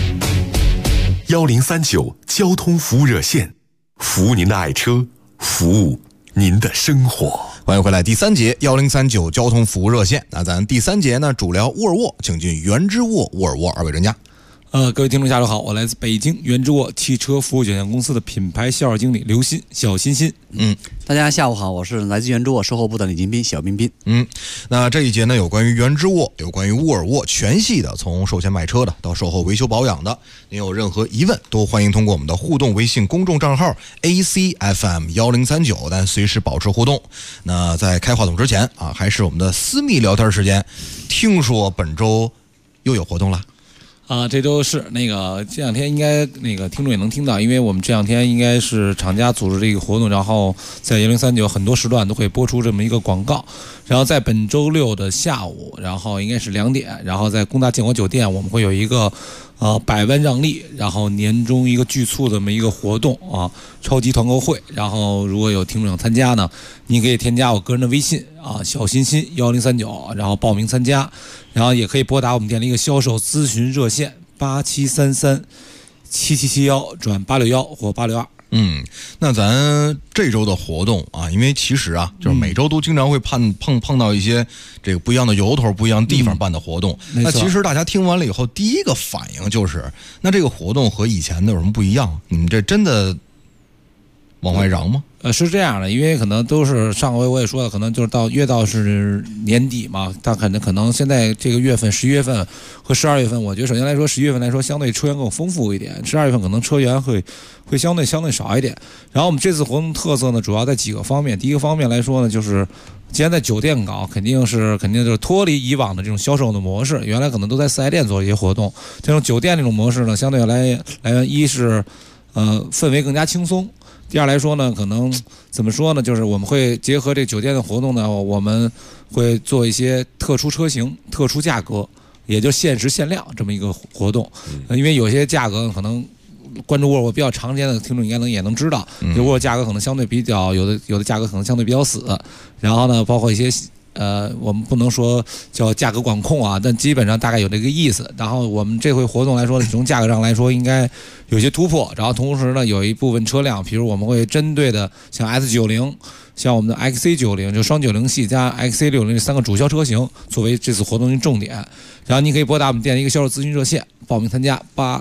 1039交通服务热线，服务您的爱车，服务您的生活。 欢迎回来，第3节1039交通服务热线。那咱第3节呢，主聊沃尔沃，请进原之沃沃尔沃2位专家。 各位听众下午好，我来自北京原之沃汽车服务有限公司的品牌销售经理刘鑫，小欣欣。 大家下午好，我是来自原之沃售后部的李金斌，小彬彬。 那这一节呢，有关于原之沃，有关于沃尔沃全系的，从售前买车的到售后维修保养的，您有任何疑问，都欢迎通过我们的互动微信公众账号 ACFM1039，但随时保持互动。那在开话筒之前啊，还是我们的私密聊天时间。听说本周又有活动了。 这周是这两天应该听众也能听到，因为我们这两天应该是厂家组织这个活动，然后在1039很多时段都会播出这么一个广告。然后在本周六的下午，然后应该是2点，然后在工大建国酒店我们会有一个100万让利，然后年终一个巨促这么一个活动啊，超级团购会。然后如果有听众想参加呢，你可以添加我个人的微信啊，小欣欣1039，然后报名参加。然后也可以拨打我们店的一个销售咨询热线8733-7771转861或862。 那咱这周的活动啊，因为其实啊，就是每周都经常会碰到一些这个不一样的由头、不一样地方办的活动。那其实大家听完了以后，第一个反应就是，那这个活动和以前的有什么不一样？你们这真的往外嚷吗？ 是这样的，因为可能都是上回我也说了，可能就是越到是年底嘛，它可能现在这个月份11月份和12月份，我觉得首先来说11月份来说相对车源更丰富一点，12月份可能车源会相对少一点。然后我们这次活动特色呢，主要在几个方面。第一个方面来说呢，就是既然在酒店搞，肯定就是脱离以往的这种销售的模式，原来可能都在4S店做一些活动，这种酒店这种模式呢，相对来源一是氛围更加轻松。第二来说呢，可能怎么说呢，就是我们会结合这酒店的活动呢，我们会做一些特殊车型、特殊价格，也就限时限量这么一个活动。因为有些价格可能关注沃尔沃比较常见的听众应该也能知道，沃尔沃价格可能相对比较有的价格可能相对比较死，然后呢，包括一些我们不能说叫价格管控啊，但基本上大概有这个意思。然后我们这回活动来说，从价格上来说应该有些突破。然后同时呢，有一部分车辆，比如我们会针对的像 S90。像我们的 XC90 就双90系加 XC60这3个主销车型作为这次活动的重点，然后你可以拨打我们店的一个销售咨询热线报名参加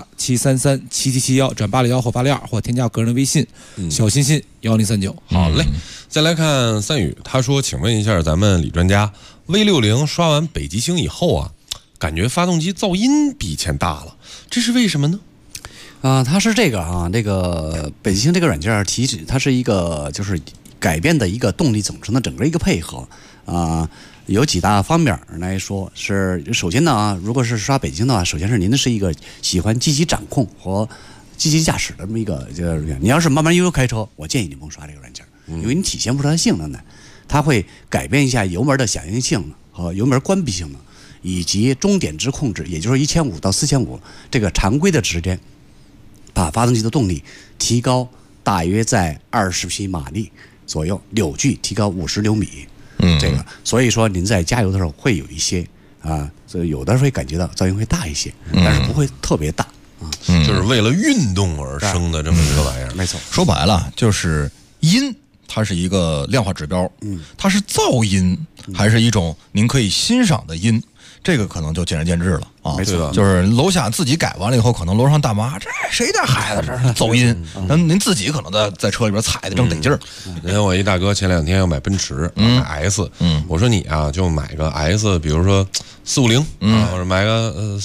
87337771转861或862，或添加个人的微信小欣欣1039。 好嘞，再来看三宇，他说：“请问一下咱们李专家 ，V60 刷完北极星以后啊，感觉发动机噪音比以前大了，这是为什么呢？” 它是这个啊，这个北极星这个软件其实它是一个就是改变的一个动力总成的整个一个配合有几大方面来说。是首先呢如果是刷北极星的话，首先是您是一个喜欢积极掌控和积极驾驶的这么一个你要是慢慢悠悠开车，我建议你甭刷这个软件，因为你体现不出来性能的，它会改变一下油门的响应性和油门关闭性能，以及终点值控制，也就是1500到4500这个常规的值间，把发动机的动力提高大约在20匹马力左右，扭矩提高50牛米。这个所以说您在加油的时候会有一些有的时候会感觉到噪音会大一些，但是不会特别大就是为了运动而生的这么一个玩意儿。 没错， 说白了就是音，它是一个量化指标，它是噪音还是一种您可以欣赏的音？这个可能就见仁见智了啊， 没错， 就是楼下自己改完了以后，可能楼上大妈这谁家孩子这是噪音，您自己可能在车里边踩的正得劲儿。 人家我一大哥前2天要买奔驰，买 S，我说你啊就买个 S， 比如说450或者买个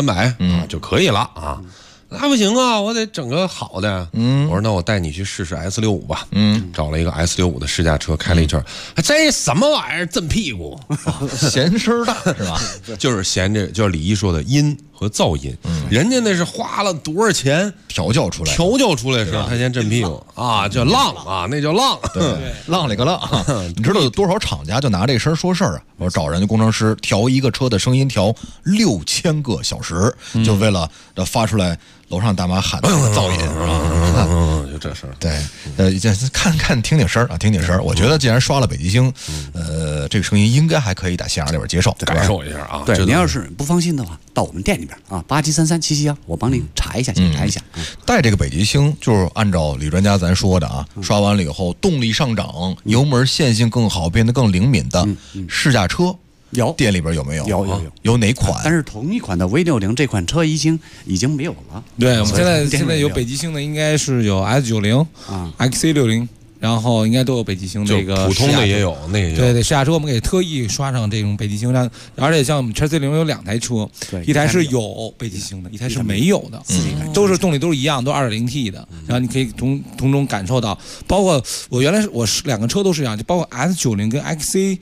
300就可以了啊。那不行啊，我得整个好的。我说那我带你去试试 S65吧。找了一个 S65的试驾车开了一圈，这什么玩意儿震屁股， 嫌声大是吧？ 就是嫌这就是李一说的音和噪音，人家那是花了多少钱调教出来时候他先震屁股啊，叫浪啊，那叫浪， 对，浪里个浪。你知道有多少厂家就拿这声说事儿啊？我找人家工程师调一个车的声音调6000个小时，就为了发出来楼上大妈喊的噪音就这事儿。 对，看听声啊，听声。我觉得既然刷了北极星，这个声音应该还可以在现场里边接受， 感受一下啊。 对，您要是不放心的话，到我们店里边87337771，我帮您查一下，检查一下。 带这个北极星就是按照李专家咱说的啊，刷完了以后动力上涨，油门线性更好，变得更灵敏的试驾车。 有店里边有没有？ 有哪款？ 但是同一款的 V60这款车已经没有了。 对，我们现在有北极星的，应该是有 S90 XC60，然后应该都有北极星这个普通的也有，那也有。 对，试驾车我们给特意刷上这种北极星，而且像我们 XC60 有2台车，一台是有北极星的，一台是没有的，都是动力都是一样，都 2.0T 的。然后你可以从中感受到，包括我原来我2个车都是一样，就包括 S90 跟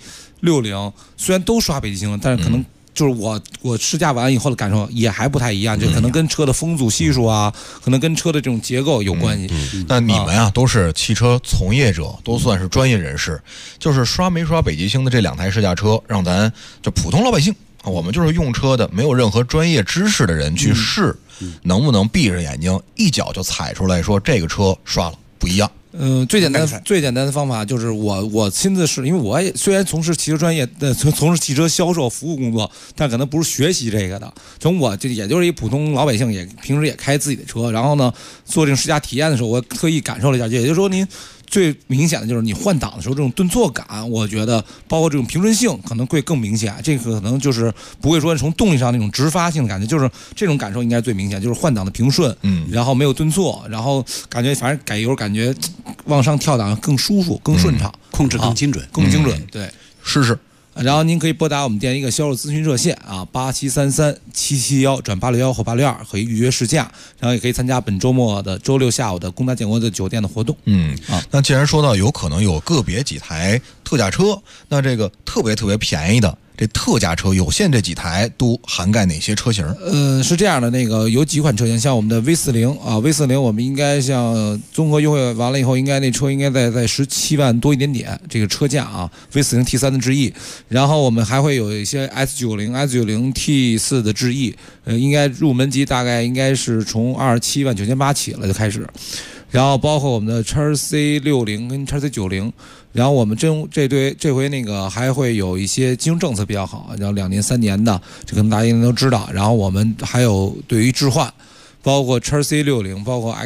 XC60，虽然都刷北极星了，但是可能就是我试驾完以后的感受也还不太一样，就可能跟车的风阻系数啊，可能跟车的这种结构有关系。 那你们啊都是汽车从业者，都算是专业人士，就是刷没刷北极星的这2台试驾车，让咱就普通老百姓，我们就是用车的，没有任何专业知识的人去试，能不能闭着眼睛一脚就踩出来说这个车刷了不一样？ 最简单的方法就是我亲自试，因为我也虽然从事汽车专业的，从事汽车销售服务工作，但可能不是学习这个的。从我就也就是一普通老百姓，也平时也开自己的车，然后呢做这种试驾体验的时候，我特意感受了一下，也就是说您最明显的就是你换挡的时候这种顿挫感，我觉得包括这种平顺性可能会更明显。这个可能就是不会说从动力上那种直发性的感觉，就是这种感受应该最明显，就是换挡的平顺，然后没有顿挫，然后感觉反正改油感觉往上跳档更舒服、更顺畅， 控制更精准， 对， 试试。 然后您可以拨打我们店一个销售咨询热线啊，87337771转861或862，可以预约试驾，然后也可以参加本周末的周6下午的工大建国的酒店的活动。 那既然说到有可能有个别几台特价车，那这个特别便宜的这特价车有限这几台都涵盖哪些车型？ 是这样的，那个有几款车型，像我们的 V40啊，V40我们应该像综合优惠完了以后，应该那车应该在17万多一点点这个车价啊 ，V40 T3 的智逸，然后我们还会有一些 S90 T4 的智逸，应该入门级大概应该是从27万9800起了就开始。然后包括我们的 XC60 跟 XC90， 然后我们这回那个还会有一些金融政策比较好，然后2年3年的，这可能大家应该都知道。然后我们还有对于置换，包括 XC60， 包括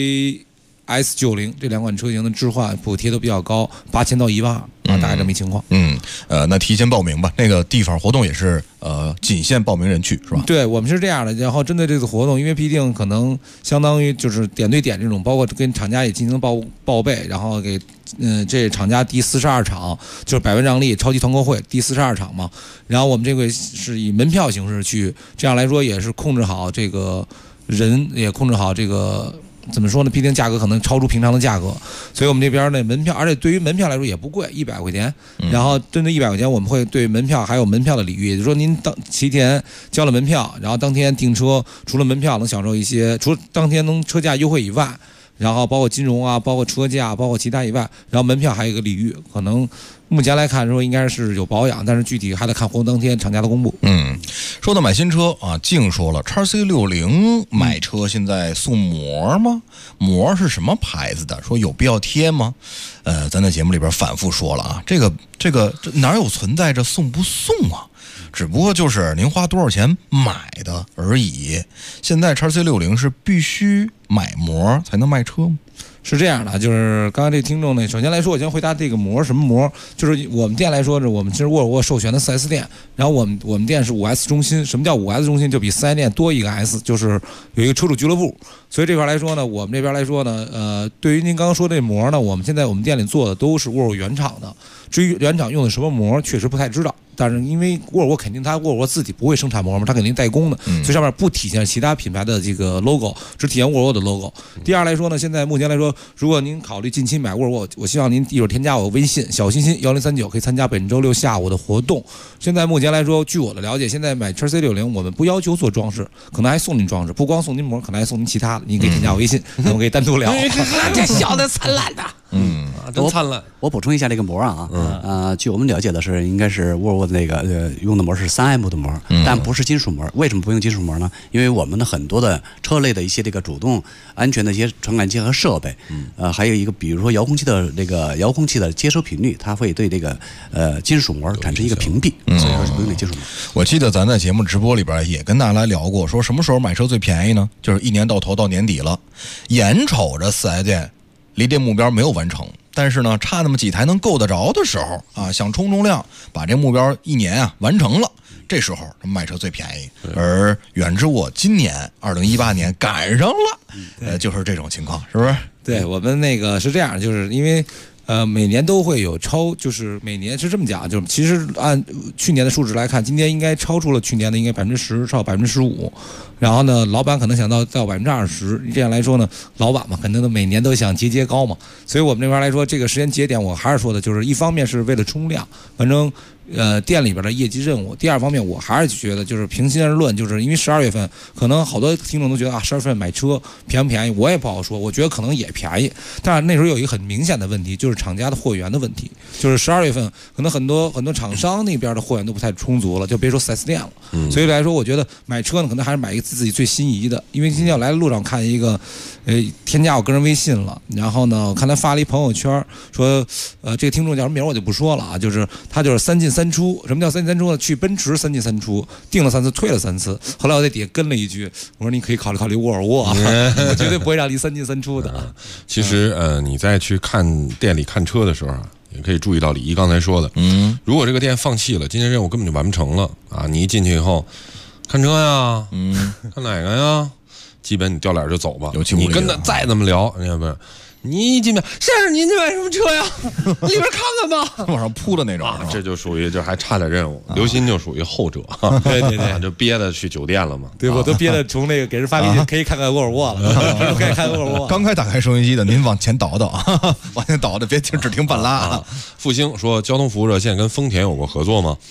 XC90 这2款车型的置换补贴都比较高，8000到1万啊，大概这么一情况。 那提前报名吧。那个地方活动也是仅限报名人去，是吧？ 对，我们是这样的。然后针对这次活动，因为毕竟可能相当于就是点对点这种，包括跟厂家也进行报备，然后给这厂家第42场就是百万让利超级团购会第42场嘛。然后我们这个是以门票形式去，这样来说也是控制好这个人，也控制好这个。怎么说呢？毕竟价格可能超出平常的价格，所以我们这边的门票，而且对于门票来说也不贵，100块钱。然后针对100块钱，我们会对门票还有门票的礼遇，也就是说您提前交了门票，然后当天订车，除了门票能享受一些，除了当天能车价优惠以外，然后包括金融啊，包括车价，包括其他以外，然后门票还有一个礼遇，可能目前来看说应该是有保养，但是具体还得看活动当天厂家的公布。 说到买新车啊，净说了 XC60 买车现在送膜吗？膜是什么牌子的？说有必要贴吗？咱在节目里边反复说了啊，这哪有存在着送不送啊？只不过就是您花多少钱买的而已。现在 XC60 是必须买膜才能卖车吗？ 是这样的，就是刚才这听众呢，首先来说，我先回答这个膜什么膜，就是我们店来说，我们其实沃尔沃授权的 4S 店，然后我们店是 5S 中心。什么叫 5S 中心？就比4S 店多一个 S， 就是有一个车主俱乐部。所以这块来说呢，我们这边来说呢，对于您刚刚说这膜呢，我们现在我们店里做的都是沃尔沃原厂的。至于原厂用的什么膜，确实不太知道。但是因为沃尔沃肯定沃尔沃自己不会生产膜嘛，它肯定代工的，所以上面不体现其他品牌的这个 logo， 只体现沃尔沃的 logo。第二来说呢，现在目前来说，如果您考虑近期买沃尔沃，我希望您一会儿添加我微信小心心1039，可以参加本周六下午的活动。现在目前来说，据我的了解，现在买 XC60 我们不要求做装饰，可能还送您装饰，不光送您膜，可能还送您其他的，您可以添加我微信，我们可以单独聊。 这笑得灿烂的。 真灿烂。 我补充一下这个膜啊，据我们了解的是，应该是沃尔沃的那个用的膜是3M 的膜，但不是金属膜。为什么不用金属膜呢？因为我们的很多的车类的一些这个主动安全的一些传感器和设备，还有一个比如说遥控器的接收频率，它会对这个金属膜产生一个屏蔽，所以说是不用那金属膜。 我记得咱在节目直播里边也跟大家来聊过，说什么时候买车最便宜呢？就是一年到头到年底了，眼瞅着4S店离这目标没有完成，但是呢差那么几台能够得着的时候啊，想冲量把这目标一年啊完成了，这时候卖车最便宜。而远之我今年2018年赶上了，就是这种情况，是不是？ 对，我们那个是这样，就是因为每年都会有就是每年是这么讲，就是其实按去年的数值来看，今年应该超出了去年的应该10%超15%，然后呢，老板可能想到20%，这样来说呢，老板嘛，肯定每年都想节高嘛，所以我们这边来说，这个时间节点我还是说的，就是一方面是为了冲量，反正店里边的业绩任务。第二方面，我还是觉得就是平心而论，就是因为12月份可能好多听众都觉得啊，12月份买车便不便宜，我也不好说，我觉得可能也便宜，但是那时候有一个很明显的问题，就是厂家的货源的问题，就是12月份可能很多厂商那边的货源都不太充足了，就别说 4S 店了。所以来说，我觉得买车呢，可能还是买一个自己最心仪的。因为今天我来的路上看一个，添加我个人微信了，然后呢，我看他发了一朋友圈，说，这个听众叫什么名我就不说了啊，就是他就是3进3出。什么叫3进3出呢？去奔驰3进3出，订了3次，退了3次。后来我在底下跟了一句，我说你可以考虑沃尔沃，我绝对不会让你3进3出的。 其实你在去店里看车的时候啊，也可以注意到李一刚才说的，如果这个店放弃了，今天任务根本就完不成了啊！你一进去以后，看车呀，看哪个呀，基本你掉脸就走吧。你跟他再怎么聊，你看不是？你一进门，先生您买什么车呀？里边看看吧， 往上扑的那种， 这就属于就还差点任务。刘鑫就属于后者， 对， 就憋着去酒店了嘛。 对，我都憋着从那个给人发微信，可以看看沃尔沃了，可以看沃尔沃。 刚开打开收音机的，您往前倒倒，往前倒的，别只听半拉。 复兴说，交通服务热线跟丰田有过合作吗？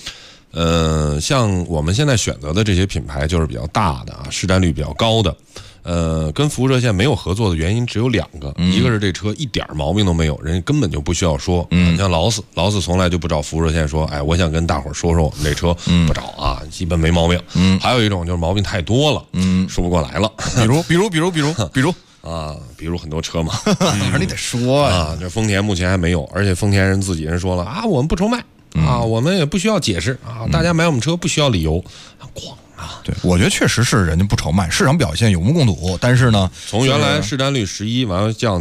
像我们现在选择的这些品牌就是比较大的啊，市占率比较高的。跟服务热线没有合作的原因只有2个，一个是这车一点毛病都没有，人家根本就不需要说。像劳斯从来就不找服务热线说，哎，我想跟大伙儿说说我们这车，不找啊，基本没毛病。还有一种就是毛病太多了，说不过来了。比如啊，比如很多车嘛， 你得说啊，这丰田目前还没有，而且丰田人自己人说了啊，我们不愁卖啊，我们也不需要解释啊，大家买我们车不需要理由，咣。 对，我觉得确实是人家不愁卖，市场表现有目共睹。但是呢， 从原来市占率11，完了降，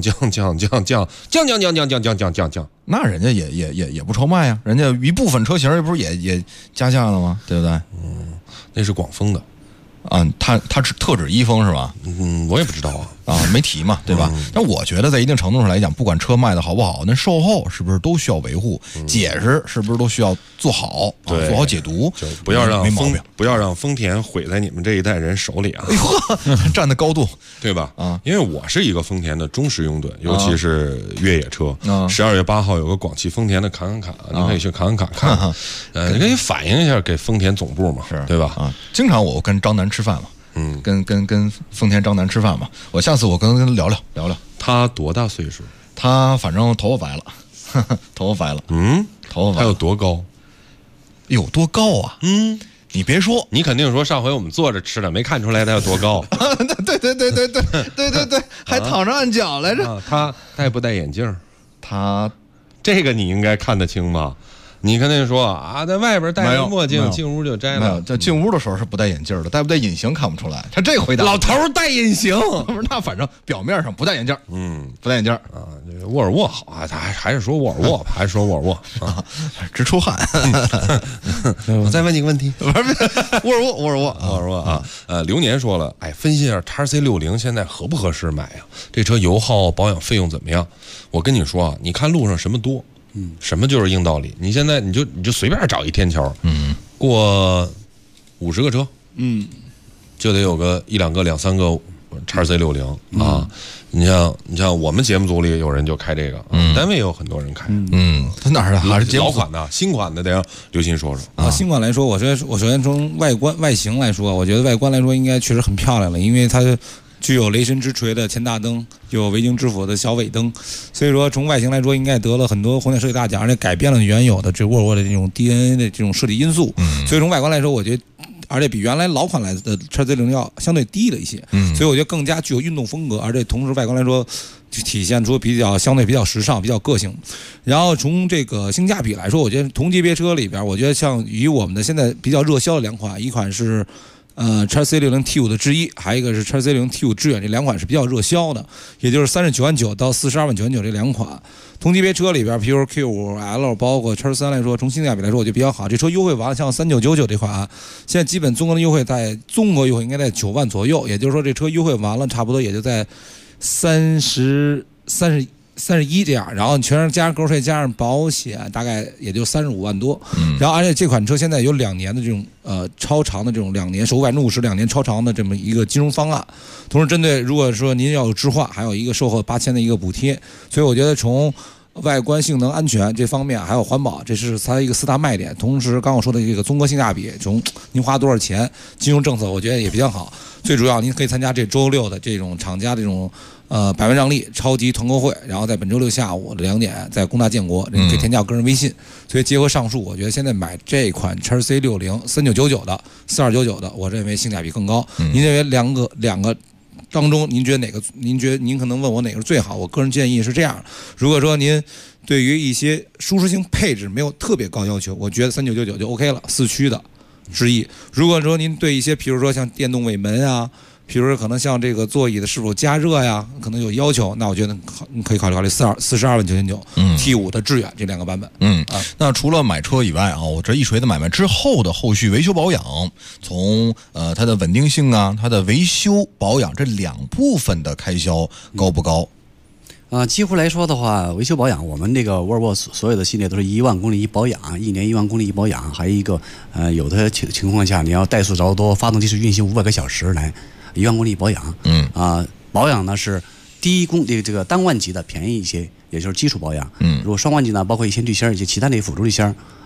那人家也不愁卖呀，人家一部分车型不是也加价了吗？对不对？ 那是广丰的。 啊，他是特指一丰是吧？ 我也不知道啊， 没提嘛，对吧？但我觉得在一定程度上来讲，不管车卖的好不好，那售后是不是都需要维护？解释是不是都需要做好？做好解读， 就不要让丰田毁在你们这一代人手里啊！ 站的高度， 对吧？啊，因为我是一个丰田的忠实拥趸，尤其是越野车。12月8号有个广汽丰田的侃侃，你可以去侃侃看看，你可以反映一下给丰田总部嘛，对吧？ 啊，经常我跟张楠吃饭嘛。跟丰田张楠吃饭嘛，我下次我跟他聊聊。 他多大岁数？ 他反正头发白了，头发白了。头发白了。 他有多高？ 有多高啊？你别说， 你肯定说上回我们坐着吃的，没看出来他有多高。 对，还躺着按脚来着。 他戴不戴眼镜？ 他这个你应该看得清吧？你跟他说啊，在外边戴着墨镜，进屋就摘了。 没有，在进屋的时候是不戴眼镜的，戴不戴隐形看不出来。他这回答， 老头戴隐形， 不是那反正表面上不戴眼镜，不戴眼镜啊。沃尔沃好啊，他还是说沃尔沃吧，还是说沃尔沃啊， 直出汗。 我再问你个问题， 沃尔沃啊，流年说了，哎，分析一下 XC60现在合不合适买啊？这车油耗、保养费用怎么样？我跟你说啊，你看路上什么多。什么就是硬道理？你现在你就随便找一天桥，过50个车，就得有个1、2个、2、3个 XC60啊。你像我们节目组里有人就开这个，单位也有很多人开。 他哪儿的？还是老款的、新款的？得让刘鑫说说啊。新款来说，我首先从外形来说，我觉得外观来说应该确实很漂亮了，因为它具有雷神之锤的前大灯，有维京之斧的小尾灯，所以说从外形来说，应该得了很多红点设计大奖，而且改变了原有的这沃尔沃的这种 DNA 的这种设计因素。所以从外观来说，我觉得，而且比原来老款来的 XC60要相对低了一些，所以我觉得更加具有运动风格，而且同时外观来说，就体现出相对比较时尚、比较个性。然后从这个性价比来说，我觉得同级别车里边，我觉得像与我们的现在比较热销的2款，一款是。XC60 T5 的智一，还有一个是 XC60 T5 致远，这2款是比较热销的，也就是39.9万到42.9万这2款。同级别车里边，比如 Q5L， 包括 X3来说，从性价比来说，我觉得比较好。这车优惠完了，像3999这款，现在基本综合优惠应该在9万左右，也就是说这车优惠完了，差不多也就在31这样，然后全是加上购税加上保险，大概也就35万多。然后而且这款车现在有2年的这种超长的这种2年首付50%2年超长的这么一个金融方案，同时针对如果说您要有置换，还有一个售后8000的一个补贴。所以我觉得从外观、性能、安全这方面，还有环保，这是它一个4大卖点。同时刚我说的这个综合性价比，从您花多少钱，金融政策我觉得也比较好。最主要您可以参加这周6的这种厂家这种百万让利超级团购会，然后在本周6下午的2点在工大建国，您可以添加我个人微信。所以结合上述，我觉得现在买这款 XC60 3999的4299的，我认为性价比更高。您认为两个当中，您觉得哪个？您可能问我哪个是最好？我个人建议是这样：如果说您对于一些舒适性配置没有特别高要求，我觉得3999就 OK 了，4驱的之一。如果说您对一些，比如说像电动尾门啊，比如说可能像这个座椅的是否加热呀，可能有要求，那我觉得你可以考虑42万999 T5 的致远这2个版本。 那除了买车以外啊，我这一锤子买卖之后的后续维修保养，从它的稳定性啊，它的维修保养这2部分的开销高不高？ 几乎来说的话，维修保养，我们这个沃尔沃所有的系列都是1万公里一保养，1年1万公里一保养，还有一个有的情况下你要怠速着多，发动机是运行500个小时来1万公里一保养。保养呢是这个单万级的便宜一些，也就是基础保养。如果双万级呢，包括一些滤芯以及其他的辅助滤芯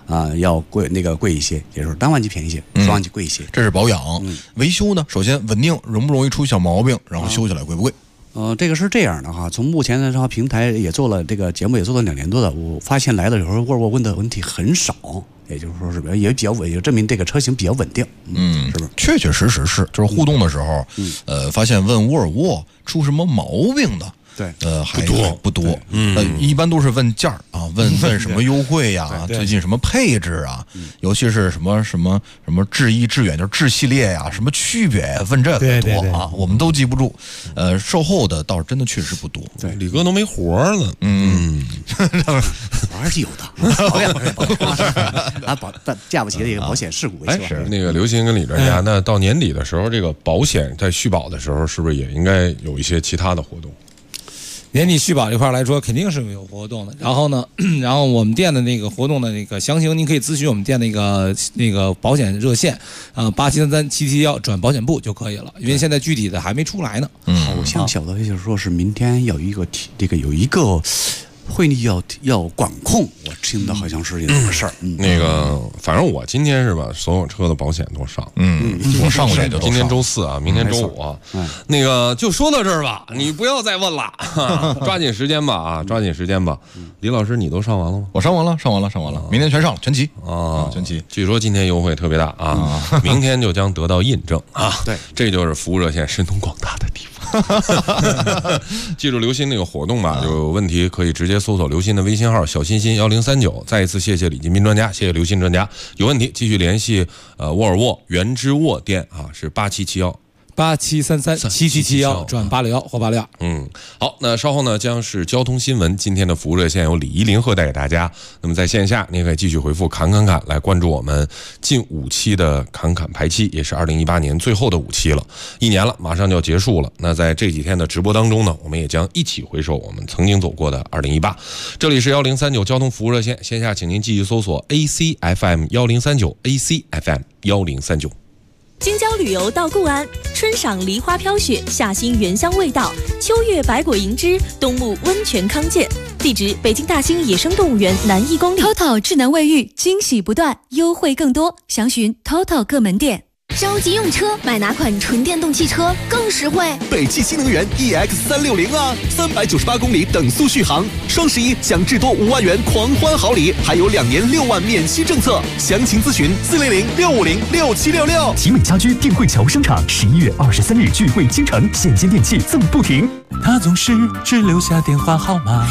要贵贵一些，也就是单换机便宜一些，双换机贵一些。 这是保养。维修呢，首先稳定，容不容易出小毛病，然后修起来贵不贵？ 这个是这样的哈，从目前的平台也做了这个节目，也做了2年多的，我发现来的时候沃尔沃问的问题很少，也就是说是也比较稳，也证明这个车型比较稳定，是不是？ 确确实实是，就是互动的时候，发现问沃尔沃出什么毛病的。 对， 还不多，一般都是问价啊，问什么优惠呀，最近什么配置啊，尤其是什么智一、智远，就是智系列呀，什么区别呀，问这个多啊，我们都记不住。售后的倒是真的确实不多， 对， 李哥都没活了， 还是有的，保养架不起的一个保险事故维修。 是那个刘鑫跟李专家，那到年底的时候，这个保险在续保的时候，是不是也应该有一些其他的活动？ 年底续保这块来说，肯定是有活动的。然后呢，然后我们店的那个活动的那个详情，您可以咨询我们店那个保险热线87337771转保险部就可以了。因为现在具体的还没出来呢。 好像小的就是说是明天有一个会议要管控，我听的好像是这个事儿。 那个，反正我今天是把所有车的保险都上。 我上过来就今天周4啊，明天周5啊。那个就说到这儿吧，你不要再问了，抓紧时间吧啊，抓紧时间吧。李老师，你都上完了吗？ 我上完了，明天全上了，全齐啊， 全齐。 据说今天优惠特别大啊，明天就将得到印证啊。 对， 这就是服务热线神通广大的地方。记住刘鑫那个活动吧，有问题可以直接搜索刘鑫的微信号小心心1039。再一次谢谢李金斌专家，谢谢刘鑫专家。有问题继续联系沃尔沃原之沃店啊，是 87337771转861或862。 好，那稍后呢将是交通新闻，今天的服务热线由李依林会带给大家。那么在线下，您可以继续回复侃侃侃来关注我们近5期的侃侃排期，也是2018年最后的5期了，1年了，马上就要结束了。那在这几天的直播当中呢，我们也将一起回首我们曾经走过的2018。这里是1039交通服务热线，线下请您继续搜索 ACFM 1039 ACFM 1039。 京郊旅游到固安，春赏梨花飘雪，夏欣原香味道，秋月百果盈枝，冬沐温泉康健。地址：北京大兴野生动物园南1公里。 TOTO 智能卫浴，惊喜不断，优惠更多，详询 TOTO 各门店。 着急用车，买哪款纯电动汽车更实惠？ 北汽新能源 EX360啊，398公里等速续航，双11享至多5万元狂欢好礼，还有2年6万免息政策。详情咨询400-650-6766。 奇美家居定汇桥生产11月23日聚会倾城，现金电器赠不停。 他总是只留下电话号码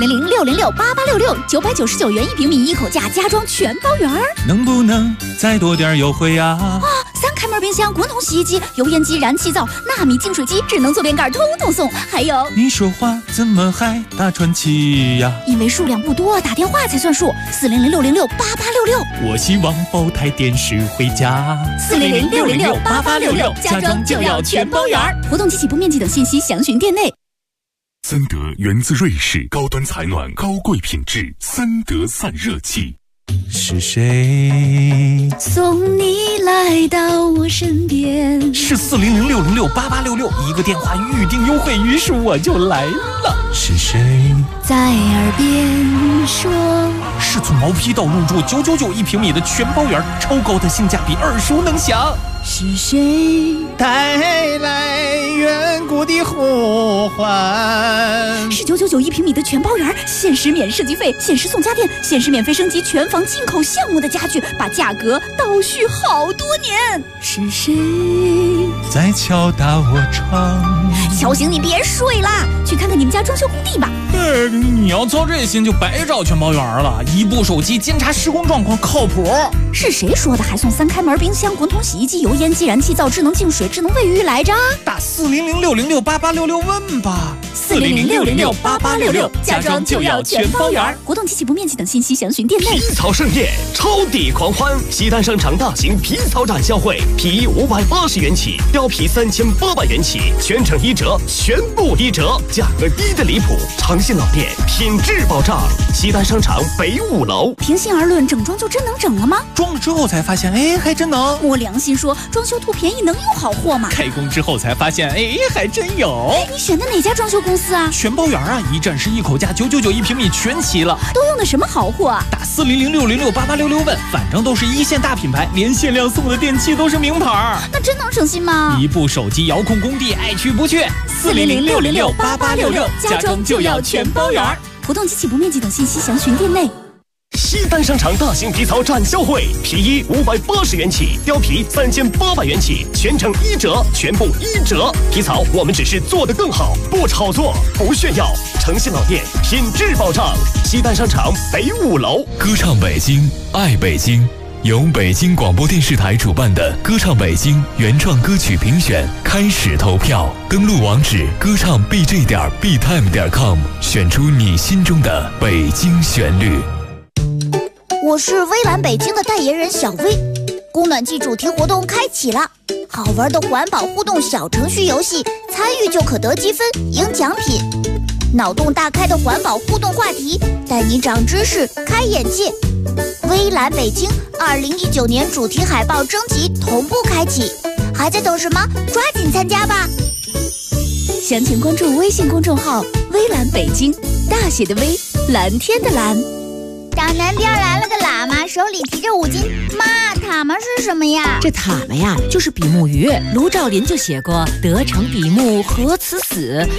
400-606-8866，999元1平米，一口价家装全包圆儿。 能不能再多点优惠呀？ 3开门冰箱、滚筒洗衣机、油烟机、燃气灶、纳米净水机、智能坐便盖，通通送。还有， 你说话怎么还打传奇呀？ 因为数量不多，打电话才算数。400-606-8866。 我希望包台电视回家。 400-606-8866，家装就要全包圆儿。活动及起步面积等信息详询店内。 森德源自瑞士，高端采暖，高贵品质，森德散热器。 是谁送你来到我身边？ 是400-606-8866，一个电话预定优惠，于是我就来了。是谁在耳边说？ 是从毛坯到入住9991平米的全包圆，超高的性价比，耳熟能详。 是谁带来远古的呼唤？ 是9991平米的全包圆，限时免设计费，限时送家电，限时免费升级全房进口项目的家具，把价格倒续好多年。是谁在敲打我窗？ 敲醒你别睡啦，去看看你们家装修工地吧。 你要操这心就白找全包圆了，一部手机监察施工状况靠谱。 是谁说的还送3开门冰箱、滚筒洗衣机、油烟机、燃气灶、智能净水、智能卫浴来着？ 打400-606-8866问吧。 400-606-8866，家装就要全包圆。活动及起步面积等信息详询店内。 皮草盛宴，超抵狂欢！西单商场大型皮草展销会，皮衣580元起，貂皮3800元起，全程1折，全部1折，价格低的离谱。诚信老店，品质保障。西单商场北5楼。 平心而论，整装就真能整了吗？ 装了之后才发现，哎，还真能。 摸良心说，装修图便宜能有好货吗？ 开工之后才发现，哎，还真有。 你选的哪家装修公公司啊？ 全包园啊，一站式一口价999一平米全齐了。 都用的什么好货啊？ 打400-606-8866问，反正都是一线大品牌，连限量送的电器都是名牌。 那真能省心吗？ 一部手机遥控工地，爱去不去。 400-606-8866，家装就要全包园。活动及起步面积等信息详询店内。 西单商场大型皮草展销会，皮衣580元起，貂皮3800元起，全程1折，全部1折。皮草我们只是做得更好，不炒作，不炫耀，诚信老店，品质保障。西单商场北5楼。 歌唱北京，爱北京。由北京广播电视台主办的歌唱北京原创歌曲评选开始投票，登录网址歌唱 bj.btime.com， 选出你心中的北京旋律。 我是微蓝北京的代言人小薇，供暖季主题活动开启了，好玩的环保互动小程序游戏，参与就可得积分赢奖品。脑洞大开的环保互动话题，带你长知识开眼界。微蓝北京2019年主题海报征集同步开启，还在等什么？抓紧参加吧！ 详情关注微信公众号微蓝北京，大写的微，蓝天的蓝。 大南边来了个喇嘛，手里提着5斤。妈，塔嘛是什么呀？ 这塔嘛呀，就是比目鱼。卢照邻就写过“得成比目何辞死”。